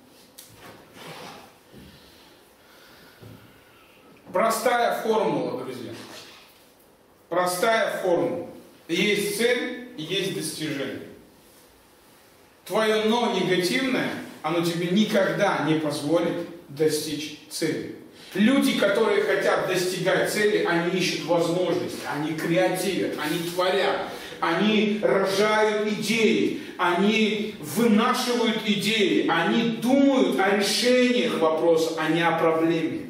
Простая формула, друзья. Простая формула. Есть цель и есть достижение. Твое «но» негативное, оно тебе никогда не позволит достичь цели. Люди, которые хотят достигать цели, они ищут возможности, они креативят, они творят, они рожают идеи, они вынашивают идеи, они думают о решениях вопроса, а не о проблеме.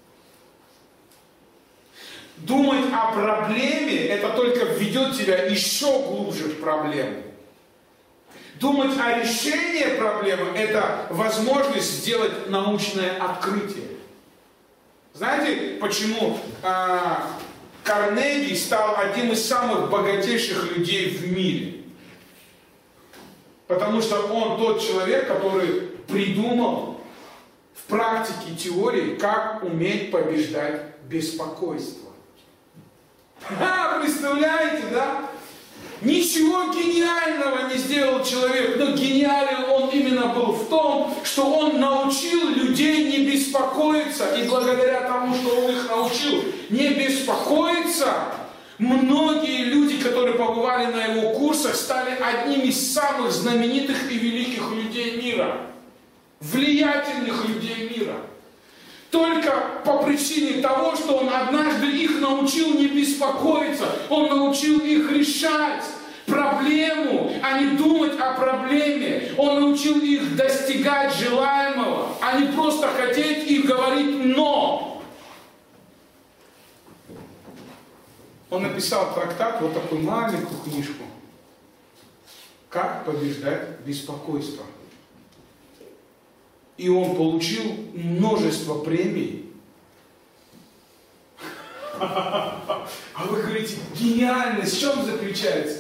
Думать о проблеме, это только введет тебя еще глубже в проблему. Думать о решении проблемы – это возможность сделать научное открытие. Знаете, почему э, Карнеги стал одним из самых богатейших людей в мире? Потому что он тот человек, который придумал в практике теории, как уметь побеждать беспокойство. А, представляете, да? Ничего гениального не сделал человек, но гениален он именно был в том, что он научил людей не беспокоиться, и благодаря тому, что он их научил не беспокоиться, многие люди, которые побывали на его курсах, стали одними из самых знаменитых и великих людей мира, влиятельных людей мира. Только по причине того, что он однажды их научил не беспокоиться, он научил их решать проблему, а не думать о проблеме. Он научил их достигать желаемого, а не просто хотеть и говорить «но». Он написал трактат, вот такую маленькую книжку «Как побеждать беспокойство». И он получил множество премий. А вы говорите, гениальность в чем заключается?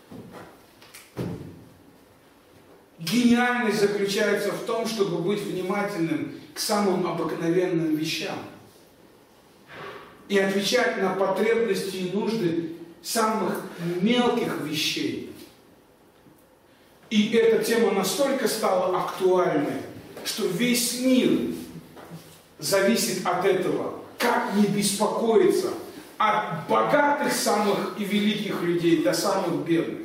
Гениальность заключается в том, чтобы быть внимательным к самым обыкновенным вещам. И отвечать на потребности и нужды самых мелких вещей. И эта тема настолько стала актуальной, что весь мир зависит от этого. Как не беспокоиться от богатых самых и великих людей до самых бедных.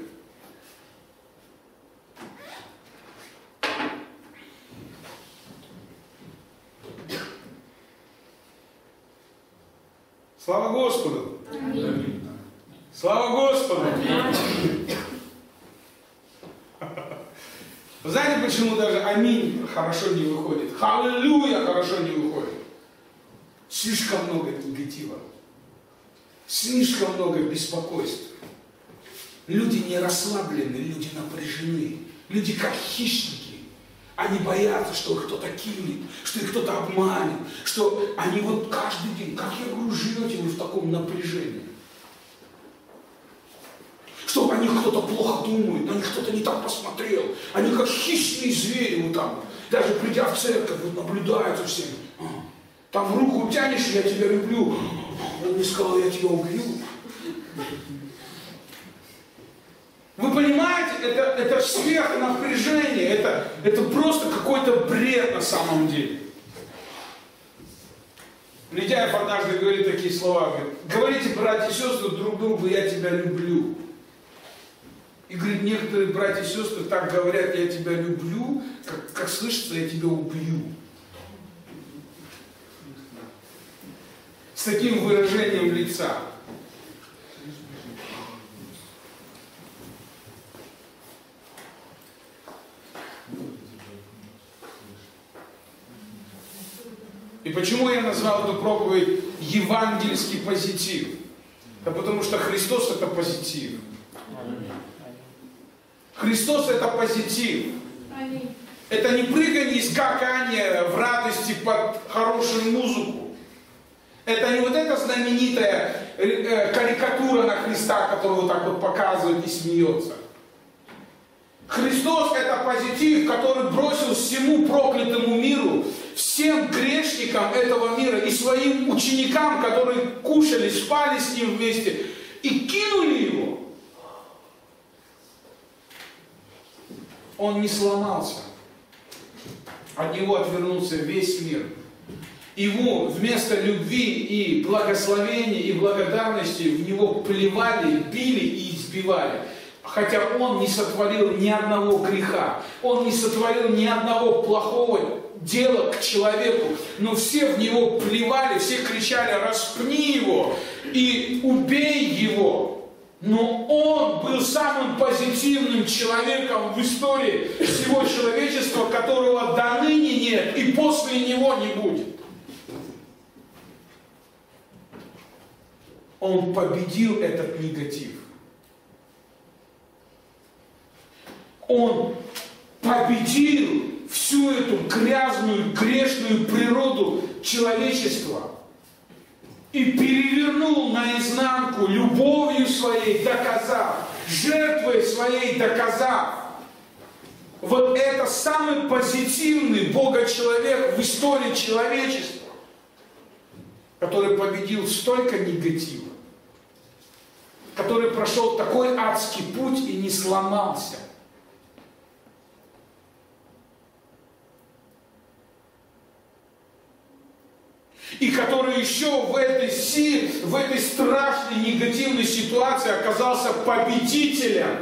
Слава Господу! Аминь. Слава Господу! Аминь. Вы знаете, почему даже аминь хорошо не выходит? Халлелуя хорошо не выходит. Слишком много негатива. Слишком много беспокойств. Люди не расслаблены, люди напряжены. Люди как хищники. Они боятся, что их кто-то кинет, что их кто-то обманет, что они вот каждый день, как я говорю, живете вы в таком напряжении. Что о них кто-то плохо думает, на них кто-то не так посмотрел. Они как хищные звери вот там. Даже придя в церковь, вот наблюдают за всеми. Там руку тянешь, я тебя люблю. Он мне сказал, я тебя убью. Вы понимаете, это, это сверхнапряжение, это, это просто какой-то бред на самом деле. Ледяев однажды говорит такие слова, говорит: говорите, братья и сестры, друг другу, я тебя люблю. И говорит, некоторые братья и сестры так говорят, я тебя люблю, как, как слышится, я тебя убью. С таким выражением лица. И почему я назвал эту проповедь евангельский позитив? Да потому что Христос это позитив. Христос это позитив. Это не прыгание и скакание в радости под хорошую музыку. Это не вот эта знаменитая карикатура на Христа, которую вот так вот показывает и смеется. Христос это позитив, который бросил всему проклятому миру, всем грешникам этого мира и своим ученикам, которые кушали, спали с ним вместе, и кинули его. Он не сломался. От него отвернулся весь мир. Ему вместо любви и благословения и благодарности в него плевали, били и избивали. Хотя он не сотворил ни одного греха, он не сотворил ни одного плохого дела к человеку, но все в него плевали, все кричали: распни его и убей его. Но он был самым позитивным человеком в истории всего человечества, которого до ныне нет и после него не будет. Он победил этот негатив. Он победил всю эту грязную, грешную природу человечества и перевернул наизнанку, любовью своей доказав, жертвой своей доказав. Вот это самый позитивный Бога-человек в истории человечества, который победил столько негатива, который прошел такой адский путь и не сломался. И который еще в этой силе, в этой страшной негативной ситуации оказался победителем,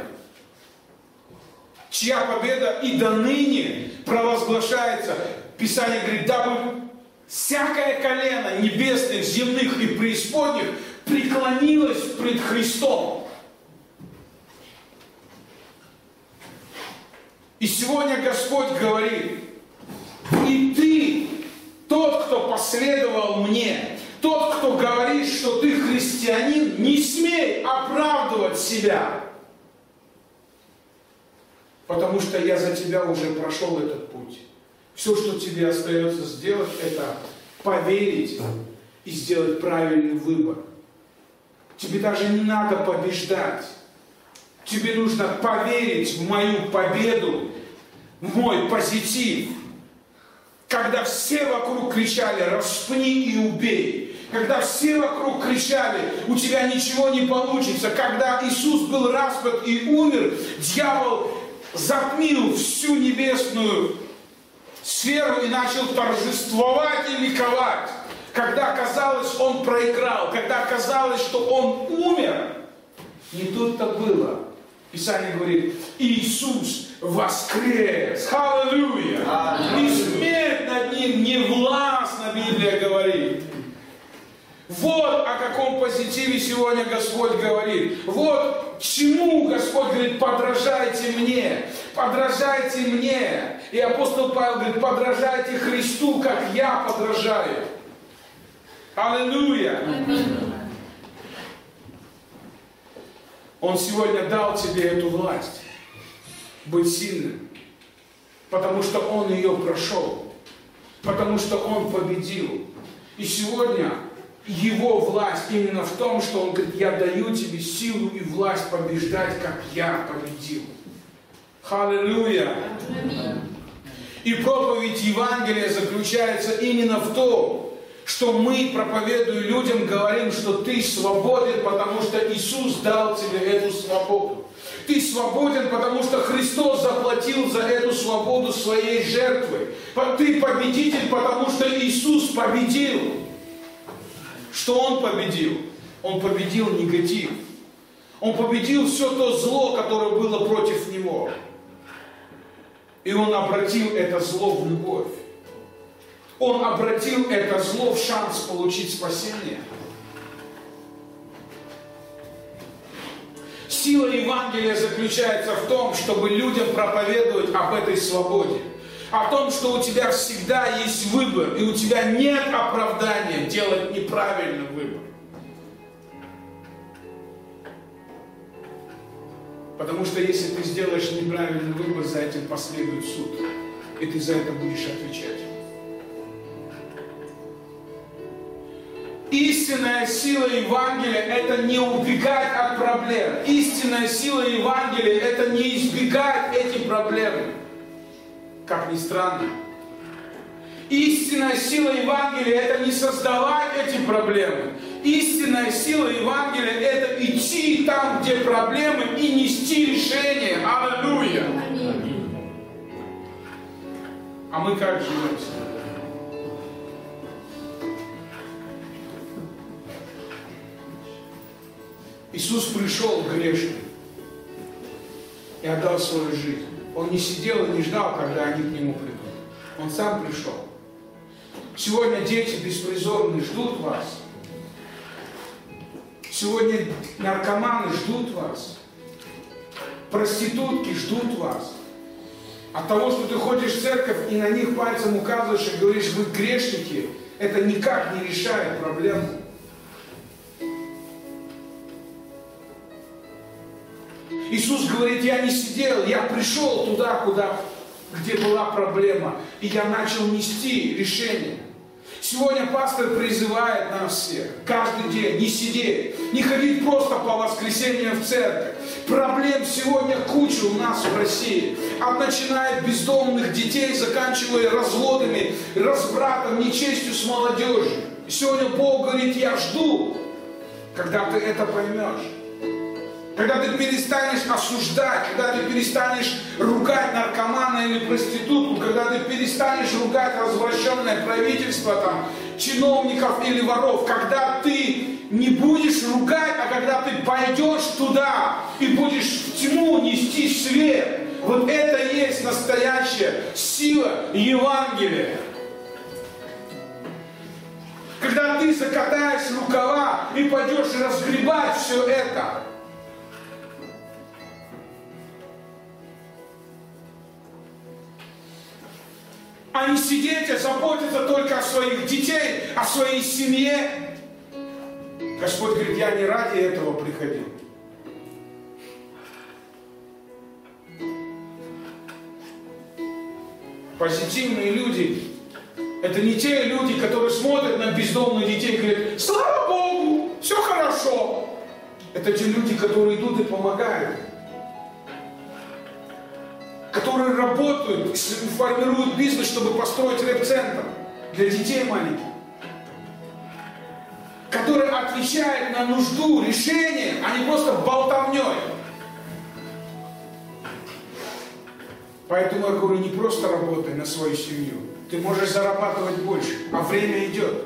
чья победа и до ныне провозглашается. Писание говорит: дабы всякое колено небесных, земных и преисподних преклонилось пред Христом. И сегодня Господь говорит: и ты, тот, кто последовал мне, тот, кто говорит, что ты христианин, не смей оправдывать себя. Потому что я за тебя уже прошел этот путь. Все, что тебе остается сделать, это поверить и сделать правильный выбор. Тебе даже не надо побеждать. Тебе нужно поверить в мою победу, в мой позитив. Когда все вокруг кричали: распни и убей. Когда все вокруг кричали: у тебя ничего не получится. Когда Иисус был распят и умер, дьявол затмил всю небесную сферу и начал торжествовать и ликовать. Когда казалось, он проиграл, когда казалось, что он умер, не тут-то было. Писание говорит: Иисус воскрес. Аллилуйя! И смерть над ним не властна, Библия говорит. Вот о каком позитиве сегодня Господь говорит. Вот чему Господь говорит: подражайте мне, подражайте мне. И апостол Павел говорит: подражайте Христу, как я подражаю. Аллилуйя! Он сегодня дал тебе эту власть быть сильным, потому что Он ее прошел, потому что Он победил. И сегодня Его власть именно в том, что Он говорит: я даю тебе силу и власть побеждать, как я победил. Аллилуйя! И проповедь Евангелия заключается именно в том, что мы, проповедуя людям, говорим, что ты свободен, потому что Иисус дал тебе эту свободу. Ты свободен, потому что Христос заплатил за эту свободу своей жертвой. Ты победитель, потому что Иисус победил. Что Он победил? Он победил негатив. Он победил все то зло, которое было против Него. И Он обратил это зло в любовь. Он обратил это зло в шанс получить спасение. Сила Евангелия заключается в том, чтобы людям проповедовать об этой свободе. О том, что у тебя всегда есть выбор, и у тебя нет оправдания делать неправильный выбор. Потому что если ты сделаешь неправильный выбор, за этим последует суд. И ты за это будешь отвечать. Истинная сила Евангелия – это не убегать от проблем. Истинная сила Евангелия – это не избегать эти проблемы. Как ни странно. Истинная сила Евангелия – это не создавать эти проблемы. Истинная сила Евангелия – это идти там, где проблемы, и нести решение. Аллилуйя! А мы как живем сегодня? Иисус пришел грешным и отдал свою жизнь. Он не сидел и не ждал, когда они к Нему придут. Он сам пришел. Сегодня дети беспризорные ждут вас. Сегодня наркоманы ждут вас. Проститутки ждут вас. От того, что ты ходишь в церковь и на них пальцем указываешь и говоришь, вы грешники, это никак не решает проблему. Иисус говорит, я не сидел, я пришел туда, куда, где была проблема, и я начал нести решение. Сегодня пастор призывает нас всех каждый день не сидеть, не ходить просто по воскресеньям в церковь. Проблем сегодня куча у нас в России. От начиная от бездомных детей, заканчивая разводами, развратом, нечестью с молодежью. Сегодня Бог говорит, я жду, когда ты это поймешь. Когда ты перестанешь осуждать, когда ты перестанешь ругать наркомана или проститутку, когда ты перестанешь ругать развращенное правительство, там, чиновников или воров, когда ты не будешь ругать, а когда ты пойдешь туда и будешь в тьму нести свет, вот это и есть настоящая сила Евангелия. Когда ты закатаешь рукава и пойдешь разгребать все это. А не сидеть, а заботиться только о своих детей, о своей семье. Господь говорит, я не ради этого приходил. Позитивные люди – это не те люди, которые смотрят на бездомных детей и говорят, слава Богу, все хорошо. Это те люди, которые идут и помогают. Которые работают, формируют бизнес, чтобы построить рэп-центр для детей маленьких. Которые отвечают на нужду решением, а не просто болтовней. Поэтому я говорю, не просто работай на свою семью. Ты можешь зарабатывать больше, а время идет.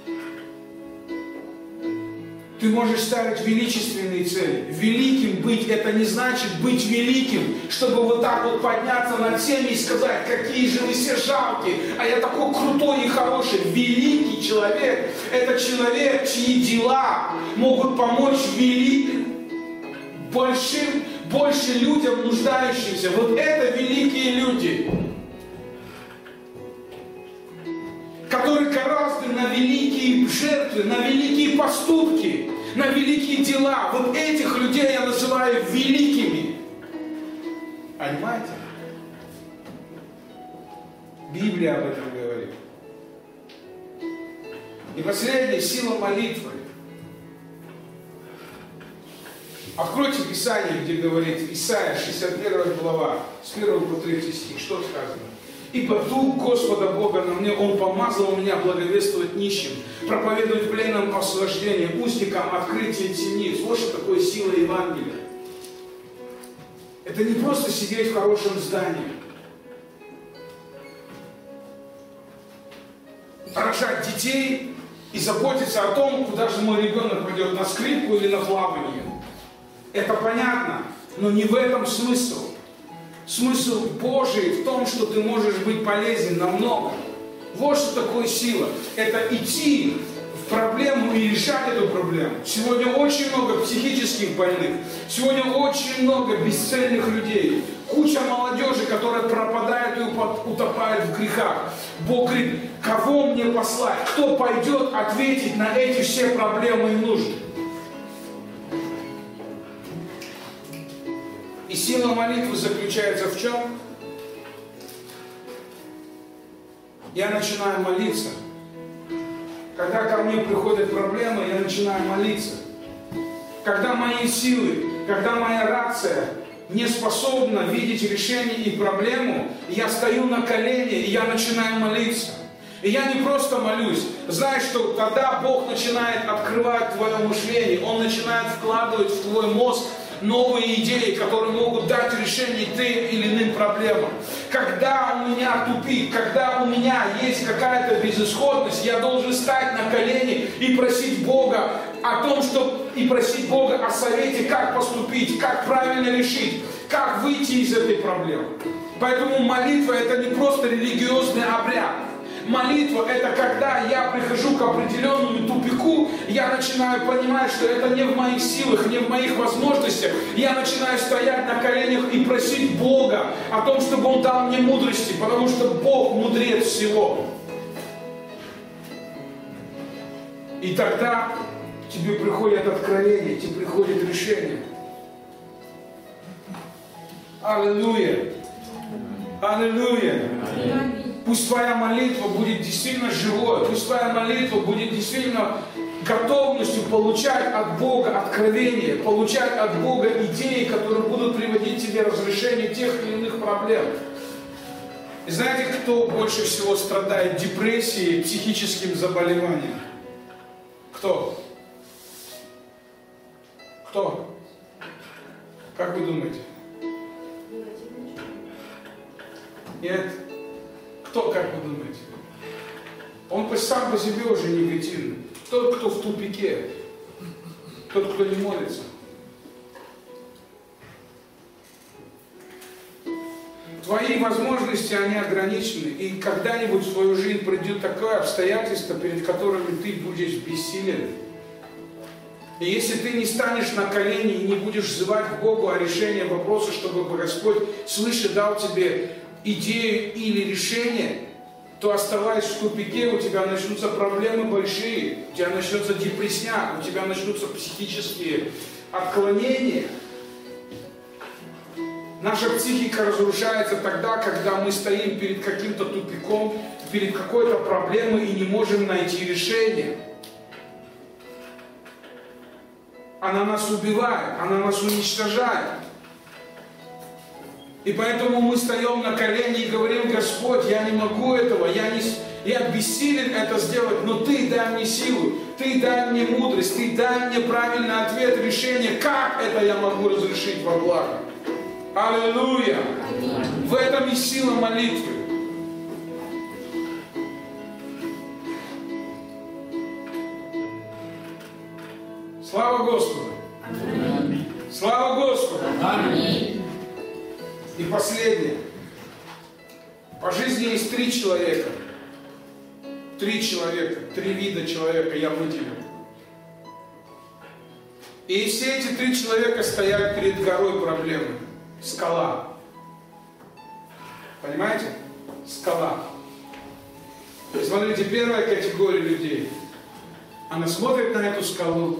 Ты можешь ставить величественные цели. Великим быть, это не значит быть великим, чтобы вот так вот подняться над всеми и сказать, какие же вы все жалкие, а я такой крутой и хороший. Великий человек – это человек, чьи дела могут помочь великим, большим, больше людям нуждающимся. Вот это великие люди, которые гораздо на великие жертвы, на великие поступки, на великие дела. Вот этих людей я называю великими. Понимаете? Библия об этом говорит. И последняя сила молитвы. Откройте Писание, где говорит Исайя, шестьдесят первая глава, с первого по третий стих. Что сказано? Ибо Дух Господа Бога на мне, Он помазал меня благовествовать нищим, проповедовать пленным освобождение, узникам открытие темниц. Вот что такое сила Евангелия. Это не просто сидеть в хорошем здании, рожать детей и заботиться о том, куда же мой ребенок пойдет, на скрипку или на плавание. Это понятно, но не в этом смысл. Смысл Божий в том, что ты можешь быть полезен намного. Вот что такое сила. Это идти в проблему и решать эту проблему. Сегодня очень много психических больных. Сегодня очень много бесцельных людей. Куча молодежи, которая пропадает и утопает в грехах. Бог говорит, кого мне послать? Кто пойдет ответить на эти все проблемы и нужды? И сила молитвы заключается в чем? Я начинаю молиться. Когда ко мне приходят проблемы, я начинаю молиться. Когда мои силы, когда моя рация не способна видеть решение и проблему, я стою на колени, и я начинаю молиться. И я не просто молюсь. Знаешь, что когда Бог начинает открывать твое мышление, Он начинает вкладывать в твой мозг новые идеи, которые могут дать решение тем или иным проблемам. Когда у меня тупик, когда у меня есть какая-то безысходность, я должен стать на колени и просить Бога о том, что и просить Бога о совете, как поступить, как правильно решить, как выйти из этой проблемы. Поэтому молитва — это не просто религиозный обряд. Молитва — это когда я прихожу к определенному тупику, я начинаю понимать, что это не в моих силах, не в моих возможностях. Я начинаю стоять на коленях и просить Бога о том, чтобы Он дал мне мудрости, потому что Бог мудрец всего. И тогда тебе приходит откровение, тебе приходит решение. Аллилуйя! Аллилуйя! Пусть твоя молитва будет действительно живой, пусть твоя молитва будет действительно готовностью получать от Бога откровения, получать от Бога идеи, которые будут приводить тебе разрешение тех или иных проблем. И знаете, кто больше всего страдает депрессией, психическим заболеванием? Кто? Кто? Как вы думаете? Нет? Кто, как вы думаете? Он сам по себе уже негативный. Тот, кто в тупике. Тот, кто не молится. Твои возможности, они ограничены. И когда-нибудь в твою жизнь придет такое обстоятельство, перед которыми ты будешь бессилен. И если ты не станешь на колени и не будешь взывать к Богу о решении вопроса, чтобы Господь свыше дал тебе идею или решение, то, оставаясь в тупике, у тебя начнутся проблемы большие, у тебя начнется депрессия, у тебя начнутся психические отклонения. Наша психика разрушается тогда, когда мы стоим перед каким-то тупиком, перед какой-то проблемой и не можем найти решение. Она нас убивает, она нас уничтожает. И поэтому мы встаем на колени и говорим: Господь, я не могу этого, я, не, я бессилен это сделать, но Ты дай мне силу, Ты дай мне мудрость, Ты дай мне правильный ответ, решение, как это я могу разрешить во благо. Аллилуйя! Аминь. В этом и сила молитвы. Слава Господу! Аминь. Слава Господу! Аминь. И последнее. По жизни есть три человека. Три человека, три вида человека я выделил. И все эти три человека стоят перед горой проблемы. Скала. Понимаете? Скала. И смотрите, первая категория людей. Она смотрит на эту скалу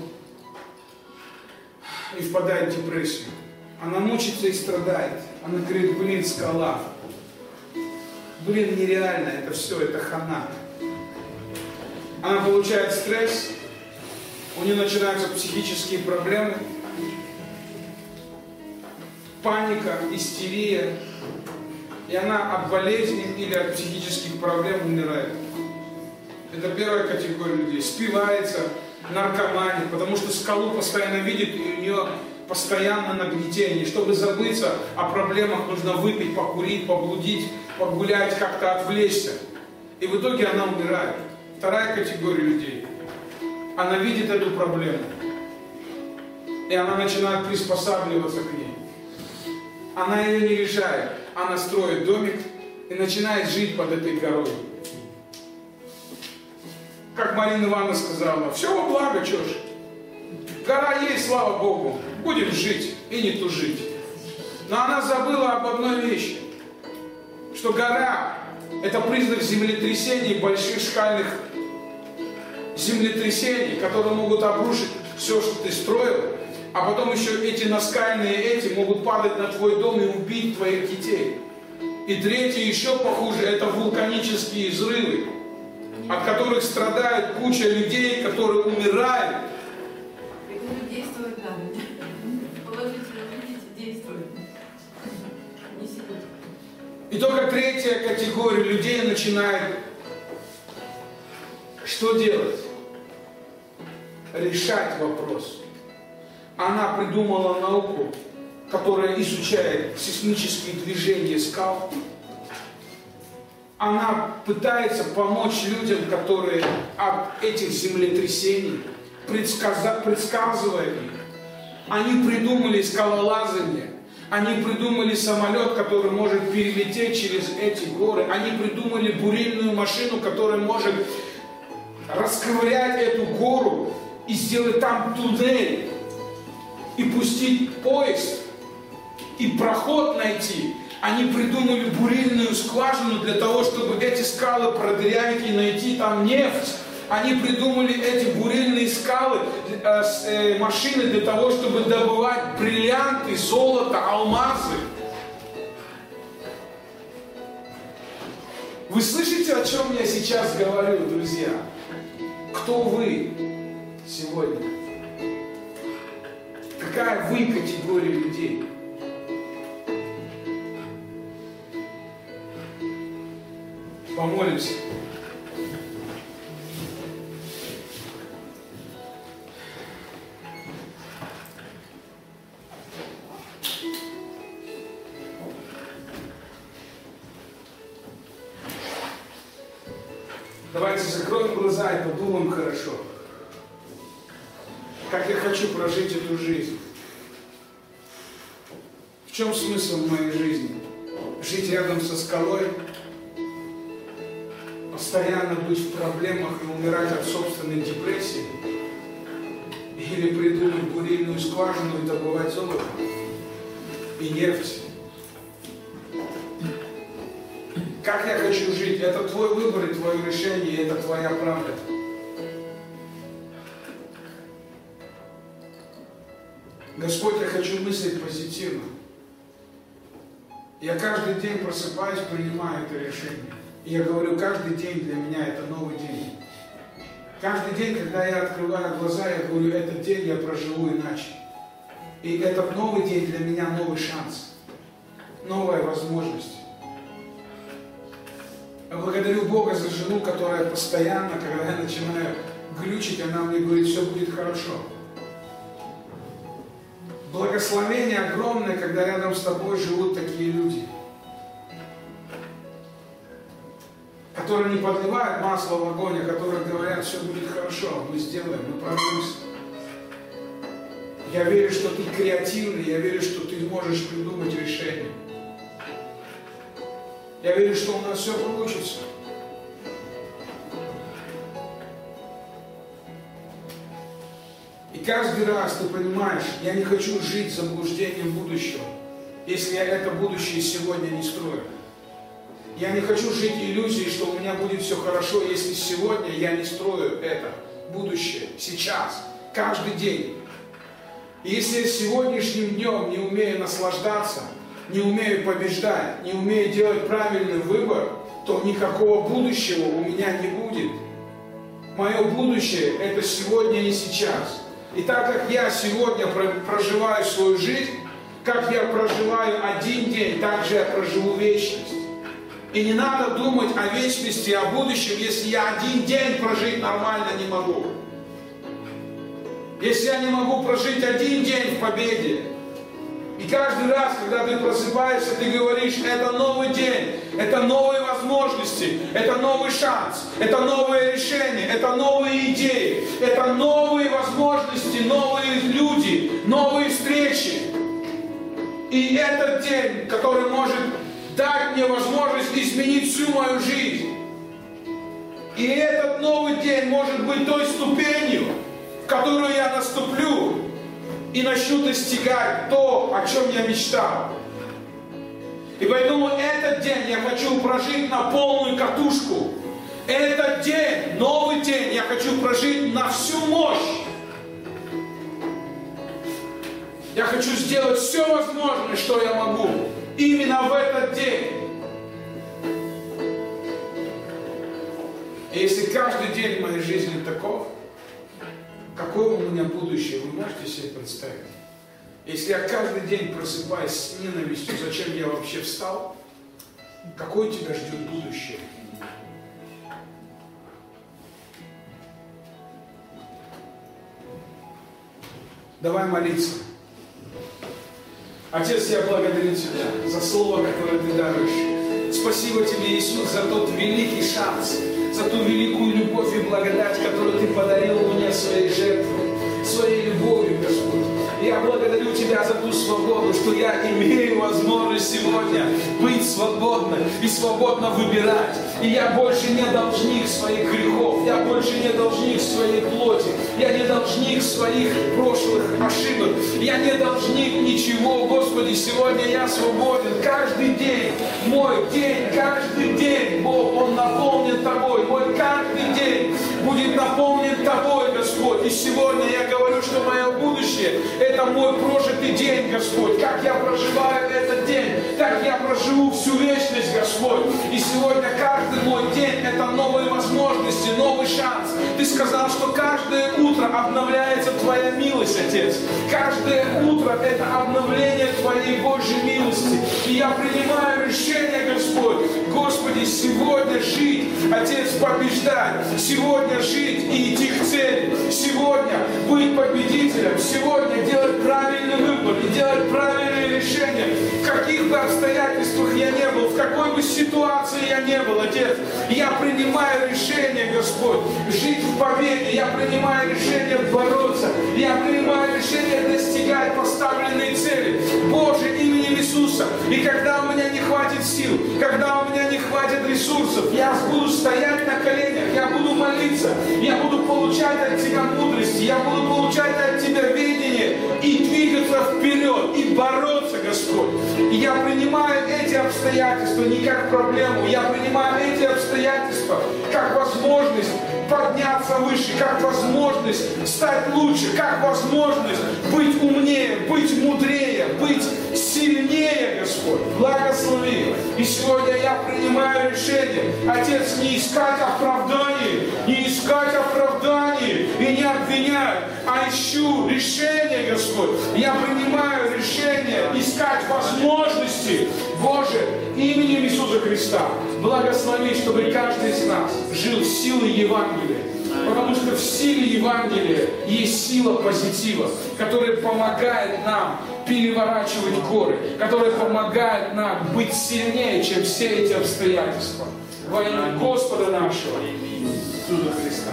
и впадает в депрессию. Она мучится и страдает. Она говорит: блин, скала. Блин, нереально, это все, это хана. Она получает стресс, у нее начинаются психические проблемы, паника, истерия. и она от болезней или от психических проблем умирает. Это первая категория людей. Спивается, наркоманит, потому что скалу постоянно видит, и у нее постоянно нагнетение. Чтобы забыться о проблемах, нужно выпить, покурить, поблудить, погулять, как-то отвлечься. И в итоге она умирает. Вторая категория людей. Она видит эту проблему. И она начинает приспосабливаться к ней. Она ее не решает. Она строит домик и начинает жить под этой горой. Как Марина Ивановна сказала, все во благо, чё ж. Гора есть, слава Богу. Будем жить и не тужить. Но она забыла об одной вещи. Что гора – это признак землетрясений, больших скальных землетрясений, которые могут обрушить все, что ты строил. А потом еще эти наскальные эти могут падать на твой дом и убить твоих детей. И третье, еще похуже, это вулканические взрывы, от которых страдает куча людей, которые умирают. Я говорю, действовать надо. Положительно, видите, действовать. Не сидеть. И только третья категория людей начинает что делать? Решать вопрос. Она придумала науку, которая изучает сейсмические движения скал. Она пытается помочь людям, которые от этих землетрясений, предсказа, предсказывая их. Они придумали скалолазание. Они придумали самолет, который может перелететь через эти горы. Они придумали бурильную машину, которая может расковырять эту гору и сделать там туннель. И пустить поезд, и проход найти. Они придумали бурильную скважину для того, чтобы эти скалы продырявить и найти там нефть. Они придумали эти бурильные скалы, э, э, машины для того, чтобы добывать бриллианты, золото, алмазы. Вы слышите, о чем я сейчас говорю, друзья? Кто вы сегодня? Какая вы категория людей? Помолимся. Давайте закроем глаза и подумаем хорошо. Как я хочу прожить эту жизнь? В чем смысл моей жизни? Жить рядом со скалой? Постоянно быть в проблемах и умирать от собственной депрессии? Или придумать бурильную скважину и добывать золото? И нефть? Как я хочу жить? Это твой выбор и твое решение, и это твоя правда. Господь, я хочу мыслить позитивно. Я каждый день просыпаюсь, принимаю это решение. И я говорю, каждый день для меня это новый день. Каждый день, когда я открываю глаза, я говорю, этот день я проживу иначе. И этот новый день для меня новый шанс, новая возможность. Я благодарю Бога за жену, которая постоянно, когда я начинаю глючить, она мне говорит, все будет хорошо. Благословение огромное, когда рядом с тобой живут такие люди, которые не подливают масло в огонь, а которые говорят, все будет хорошо, мы сделаем, мы прорвемся. Я верю, что ты креативный, я верю, что ты можешь придумать решение. Я верю, что у нас все получится. И каждый раз ты понимаешь, я не хочу жить заблуждением будущего, если я это будущее сегодня не строю. Я не хочу жить иллюзией, что у меня будет все хорошо, если сегодня я не строю это будущее, сейчас, каждый день. И если я сегодняшним днем не умею наслаждаться, не умею побеждать, не умею делать правильный выбор, то никакого будущего у меня не будет. Мое будущее – это сегодня и сейчас. И так как я сегодня проживаю свою жизнь, Как я проживаю один день, так же я проживу вечность. И не надо думать о вечности, о будущем, если я один день прожить нормально не могу. Если я не могу прожить один день в победе. И каждый раз, когда ты просыпаешься, ты говоришь, это новый день, это новые возможности, это новый шанс, это новое решение, это новые идеи, это новые возможности, новые люди, новые встречи. И этот день, который может дать мне возможность изменить всю мою жизнь. И этот новый день может быть той ступенью, в которую я наступлю и начну достигать то, о чем я мечтал. И поэтому этот день я хочу прожить на полную катушку. Этот день, новый день, я хочу прожить на всю мощь. Я хочу сделать все возможное, что я могу, именно в этот день. И если каждый день в моей жизни таков, какое у меня будущее, вы можете себе представить? Если я каждый день просыпаюсь с ненавистью, зачем я вообще встал, какое тебя ждет будущее? Давай молиться. Отец, я благодарю Тебя за слово, которое Ты даруешь. Спасибо Тебе, Иисус, за тот великий шанс, за ту великую любовь и благодать, которую Ты подарил мне своей жертвой, своей любовью, Господь. Я благодарю Тебя за ту свободу, что я имею возможность сегодня быть свободным и свободно выбирать. И я больше не должник своих грехов, я больше не должник своей плоти, я не должник своих прошлых ошибок, я не должник ничего, Господи, сегодня я свободен. Каждый день, мой день, каждый день, Бог, он наполнен Тобой, мой каждый день будет наполнен Тобой, Господь. И сегодня я говорю, что мое будущее – это мой прожитый день, Господь. Как я проживаю этот день, так я проживу всю вечность, Господь. И сегодня каждый мой день – это новые возможности, новый шанс. Ты сказал, что каждое утро обновляется Твоя милость, Отец. Каждое утро – это обновление Твоей Божьей милости. И я принимаю решение, Господь, Господи, сегодня жить, Отец, побеждать, сегодня жить и идти к цели, сегодня быть победителем, сегодня делать правильный выбор и делать правильные решения. В каких бы обстоятельствах я не был, в какой бы ситуации я не был, Отец, я принимаю решение, Господь, жить в победе, я принимаю решение бороться, я принимаю решение достигать поставленные цели, Боже, именем Иисуса. И когда у меня не хватит сил, когда у меня не хватит ресурсов, я буду стоять на коленях, я буду молиться, я буду получать от Тебя мудрость, я буду получать от Тебя видение и двигаться вперед, и бороться, Господь. И я принимаю эти обстоятельства не как проблему, я принимаю эти обстоятельства как возможность подняться выше, как возможность стать лучше, как возможность быть умнее, быть мудрее, быть сильнее, Господь. Благослови. И сегодня я принимаю решение, Отец, не искать оправданий, не искать оправданий и не обвинять, а ищу решение, Господь. Я принимаю решение искать возможности, Боже, именем Иисуса Христа. Благослови, чтобы каждый из нас жил силой Евангелия. Потому что в силе Евангелия есть сила позитива, которая помогает нам переворачивать горы, которая помогает нам быть сильнее, чем все эти обстоятельства. Во имя Господа нашего Иисуса Христа.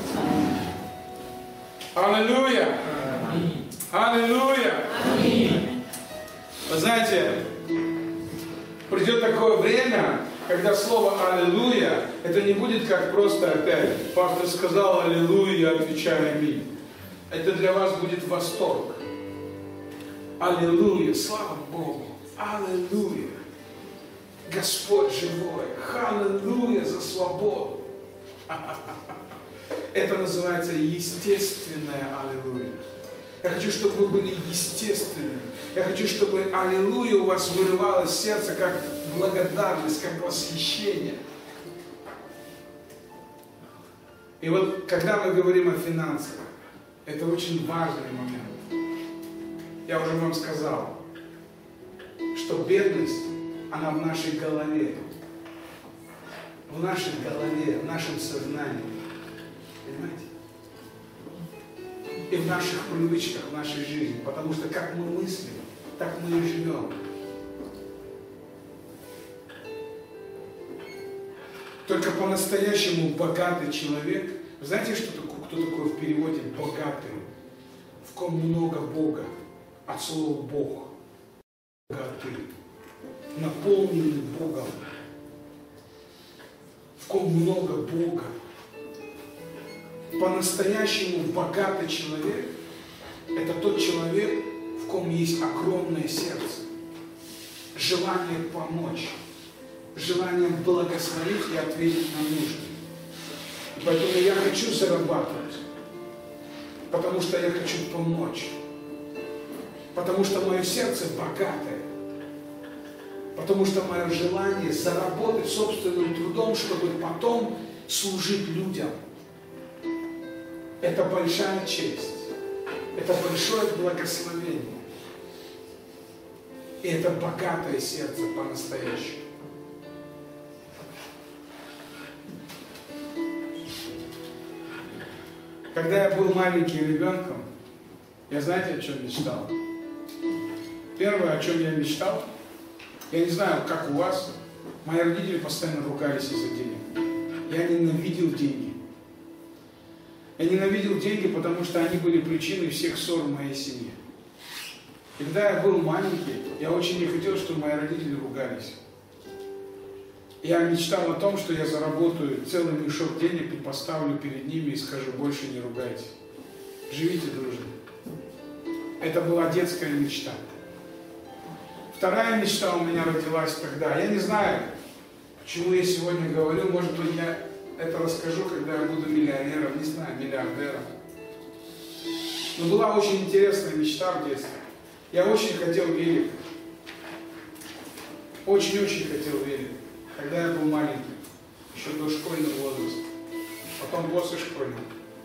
Аллилуйя! Аллилуйя! Вы знаете, придет такое время, когда слово «Аллилуйя» это не будет как просто опять пастор сказал «Аллилуйя», я отвечаю «Аминь». Это для вас будет восторг. Аллилуйя, слава Богу! Аллилуйя! Господь живой! Аллилуйя за свободу! Это называется естественное аллилуйя. Я хочу, чтобы вы были естественными. Я хочу, чтобы аллилуйя у вас вырывалось в сердце как благодарность, как восхищение. И вот, когда мы говорим о финансах, это очень важный момент. Я уже вам сказал, что бедность, она в нашей голове. В нашей голове, в нашем сознании. Понимаете? И в наших привычках, в нашей жизни. Потому что как мы мыслим, так мы и живем. Только по-настоящему богатый человек. Вы знаете, что такое, кто такой в переводе богатый? В ком много Бога. От слова Бог. Богатый. Наполненный Богом. В ком много Бога. По-настоящему богатый человек – это тот человек, в ком есть огромное сердце, желание помочь, желание благословить и ответить на нужды. И поэтому я хочу зарабатывать, потому что я хочу помочь, потому что мое сердце богатое, потому что мое желание заработать собственным трудом, чтобы потом служить людям. Это большая честь, это большое благословение. И это богатое сердце по-настоящему. Когда я был маленьким ребенком, я знаете, о чем мечтал? Первое, о чем я мечтал, я не знаю, как у вас, мои родители постоянно ругались из-за денег. Я ненавидел деньги. Я ненавидел деньги, потому что они были причиной всех ссор в моей семье. И когда я был маленький, я очень не хотел, чтобы мои родители ругались. Я мечтал о том, что я заработаю целый мешок денег и поставлю перед ними и скажу: больше не ругайтесь. Живите дружно. Это была детская мечта. Вторая мечта у меня родилась тогда. Я не знаю, почему я сегодня говорю, может быть, я это расскажу, когда я буду миллионером, не знаю, миллиардером. Но была очень интересная мечта в детстве. Я очень хотел велик. Очень-очень хотел велик. Когда я был маленький, еще до школьного возраста. Потом после школьного.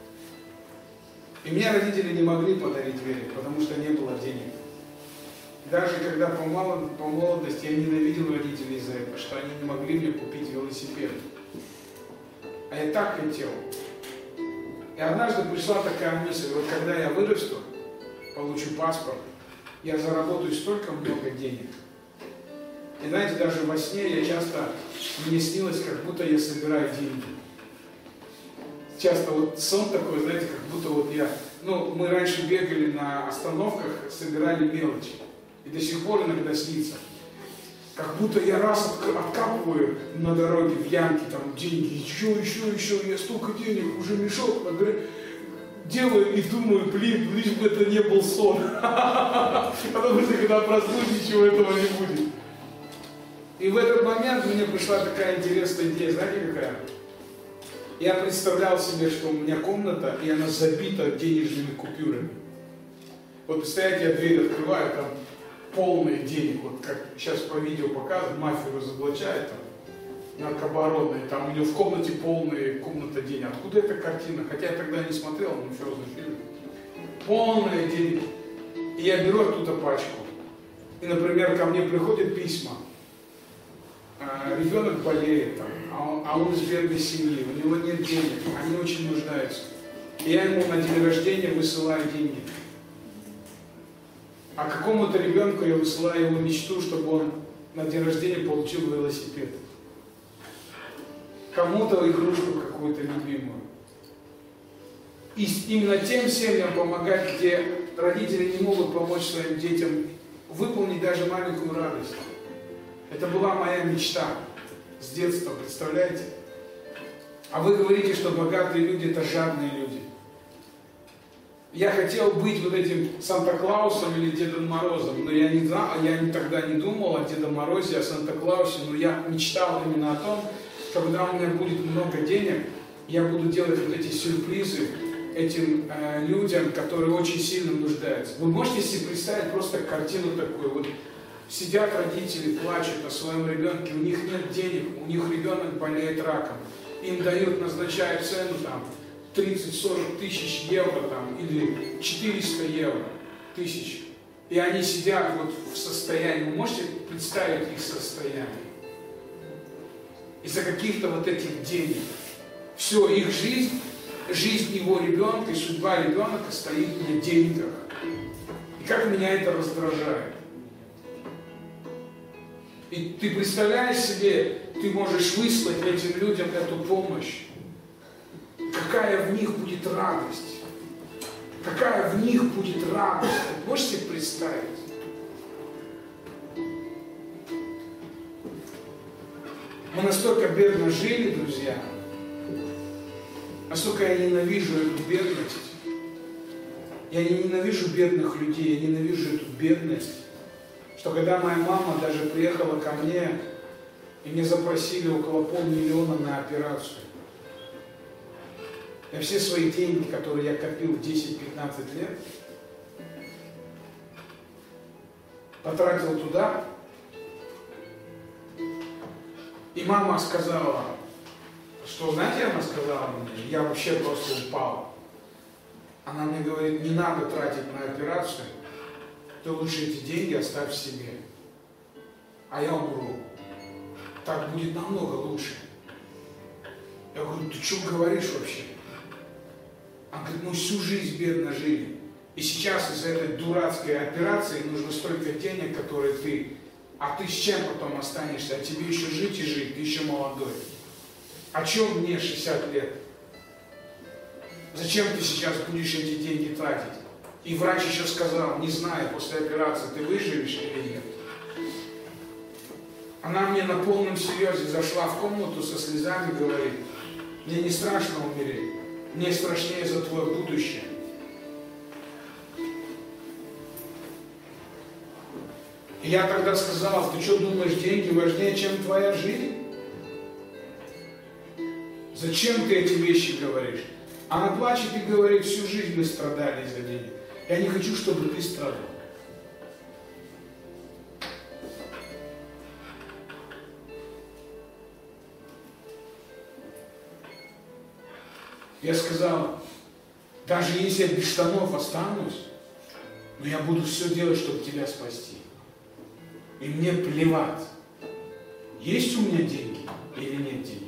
И мне родители не могли подарить велик, потому что не было денег. Даже когда по, молод... по молодости я ненавидел родителей за это, что они не могли мне купить велосипед. А я так хотел. И однажды пришла такая мысль: вот когда я вырасту, получу паспорт, я заработаю столько много денег. И знаете, даже во сне я часто, мне снилось, как будто я собираю деньги. Часто вот сон такой, знаете, как будто вот я, ну, мы раньше бегали на остановках, собирали мелочи. И до сих пор иногда снится. Как будто я раз откапываю на дороге в ямке там деньги, еще, еще, еще, я столько денег, уже мешок, делаю и думаю: блин, лишь бы это не был сон. Потому что когда проснусь, ничего этого не будет. И в этот момент мне пришла такая интересная идея, знаете какая? Я представлял себе, что у меня комната, и она забита денежными купюрами. Вот представляете, я дверь открываю, там полные денег, вот как сейчас по видео показывают, мафию разоблачает, там, наркооборотные, там у него в комнате полная комната денег. Откуда эта картина? Хотя я тогда не смотрел, но все фильм. Полные деньги. И я беру оттуда пачку. И, например, ко мне приходят письма. Ребенок болеет, там, а, он, а он из бедной семьи, у него нет денег, они очень нуждаются. И я ему на день рождения высылаю деньги. А какому-то ребенку я высылаю его мечту, чтобы он на день рождения получил велосипед. Кому-то игрушку какую-то любимую. И именно тем семьям помогать, где родители не могут помочь своим детям выполнить даже маленькую радость. Это была моя мечта с детства, представляете? А вы говорите, что богатые люди – это жадные люди. Я хотел быть вот этим Санта-Клаусом или Дедом Морозом, но я, не знал, я тогда не думал о Дедом Морозе, о Санта-Клаусе, но я мечтал именно о том, что когда у меня будет много денег, я буду делать вот эти сюрпризы этим э, людям, которые очень сильно нуждаются. Вы можете себе представить просто картину такую, вот сидят родители, плачут о своем ребенке, у них нет денег, у них ребенок болеет раком, им дают, назначают цену там тридцать-сорок тысяч евро там, или четыреста евро тысяч. И они сидят вот в состоянии, вы можете представить их состояние? Из-за каких-то вот этих денег. Все, их жизнь, жизнь его ребенка и судьба ребенка стоит на деньгах. И как меня это раздражает. И ты представляешь себе, ты можешь выслать этим людям эту помощь. Какая в них будет радость. Какая в них будет радость. Вы можете представить? Мы настолько бедно жили, друзья. Настолько я ненавижу эту бедность. Я не ненавижу бедных людей, я ненавижу эту бедность. Что когда моя мама даже приехала ко мне, и мне запросили около полмиллиона на операцию. Я все свои деньги, которые я копил в десять-пятнадцать лет, потратил туда. И мама сказала, что, знаете, она сказала мне, я вообще просто упал. Она мне говорит, не надо тратить на операцию, ты лучше эти деньги оставь себе. А я умру. Так будет намного лучше. Я говорю, ты что говоришь вообще? Она говорит, мы всю жизнь бедно жили. И сейчас из-за этой дурацкой операции нужно столько денег, которые ты... А ты с чем потом останешься? А тебе еще жить и жить, ты еще молодой. О чем мне шестьдесят лет? Зачем ты сейчас будешь эти деньги тратить? И врач еще сказал, не знаю, после операции ты выживешь или нет. Она мне на полном серьезе зашла в комнату со слезами и говорит, мне не страшно умереть, мне страшнее за твое будущее. И я тогда сказал, ты что думаешь, деньги важнее, чем твоя жизнь? Зачем ты эти вещи говоришь? Она плачет и говорит, всю жизнь мы страдали из-за денег. Я не хочу, чтобы ты страдал. Я сказал, даже если я без штанов останусь, но я буду все делать, чтобы тебя спасти. И мне плевать, есть у меня деньги или нет денег.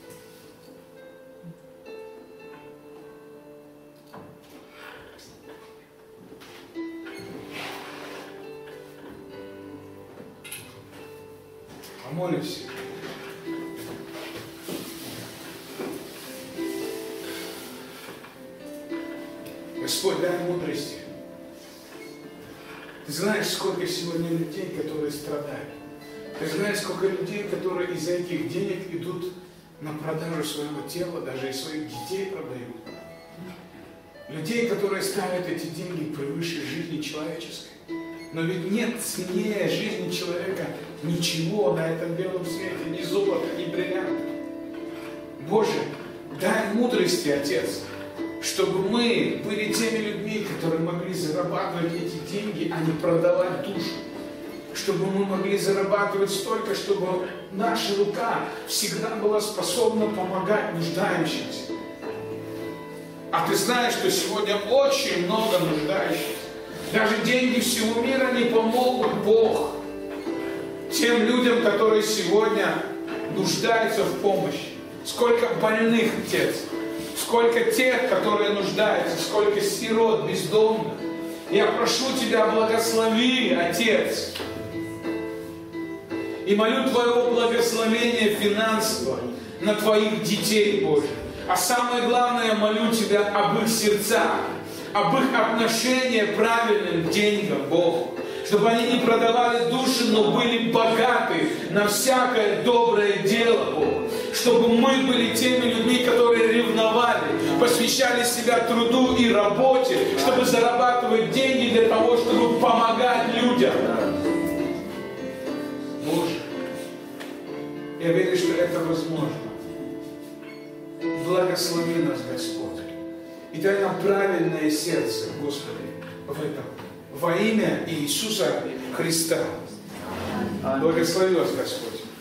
Помолимся. Господь, дай мудрости. Ты знаешь, сколько сегодня людей, которые страдают. Ты знаешь, сколько людей, которые из-за этих денег идут на продажу своего тела, даже и своих детей продают. Людей, которые ставят эти деньги превыше жизни человеческой. Но ведь нет ценнее жизни человека ничего на этом белом свете, ни золота, ни бриллианта. Боже, дай мудрости, Отец, чтобы мы были теми людьми, которые могли зарабатывать эти деньги, а не продавать душу. Чтобы мы могли зарабатывать столько, чтобы наша рука всегда была способна помогать нуждающимся. А ты знаешь, что сегодня очень много нуждающихся. Даже деньги всего мира не помогут, Бог, тем людям, которые сегодня нуждаются в помощи. Сколько больных, Отец. Сколько тех, которые нуждаются, сколько сирот, бездомных. Я прошу Тебя, благослови, Отец. И молю Твоего благословения финансово на Твоих детей, Боже. А самое главное, я молю Тебя об их сердцах, об их отношении правильным к деньгам, Богу. Чтобы они не продавали души, но были богаты на всякое доброе дело, Бог. Чтобы мы были теми людьми, которые ревновали, посвящали себя труду и работе, чтобы зарабатывать деньги для того, чтобы помогать людям. Боже, я верю, что это возможно. Благослови нас, Господь. И дай нам правильное сердце, Господи, в этом. Во имя Иисуса Христа. Благослови вас, Господь.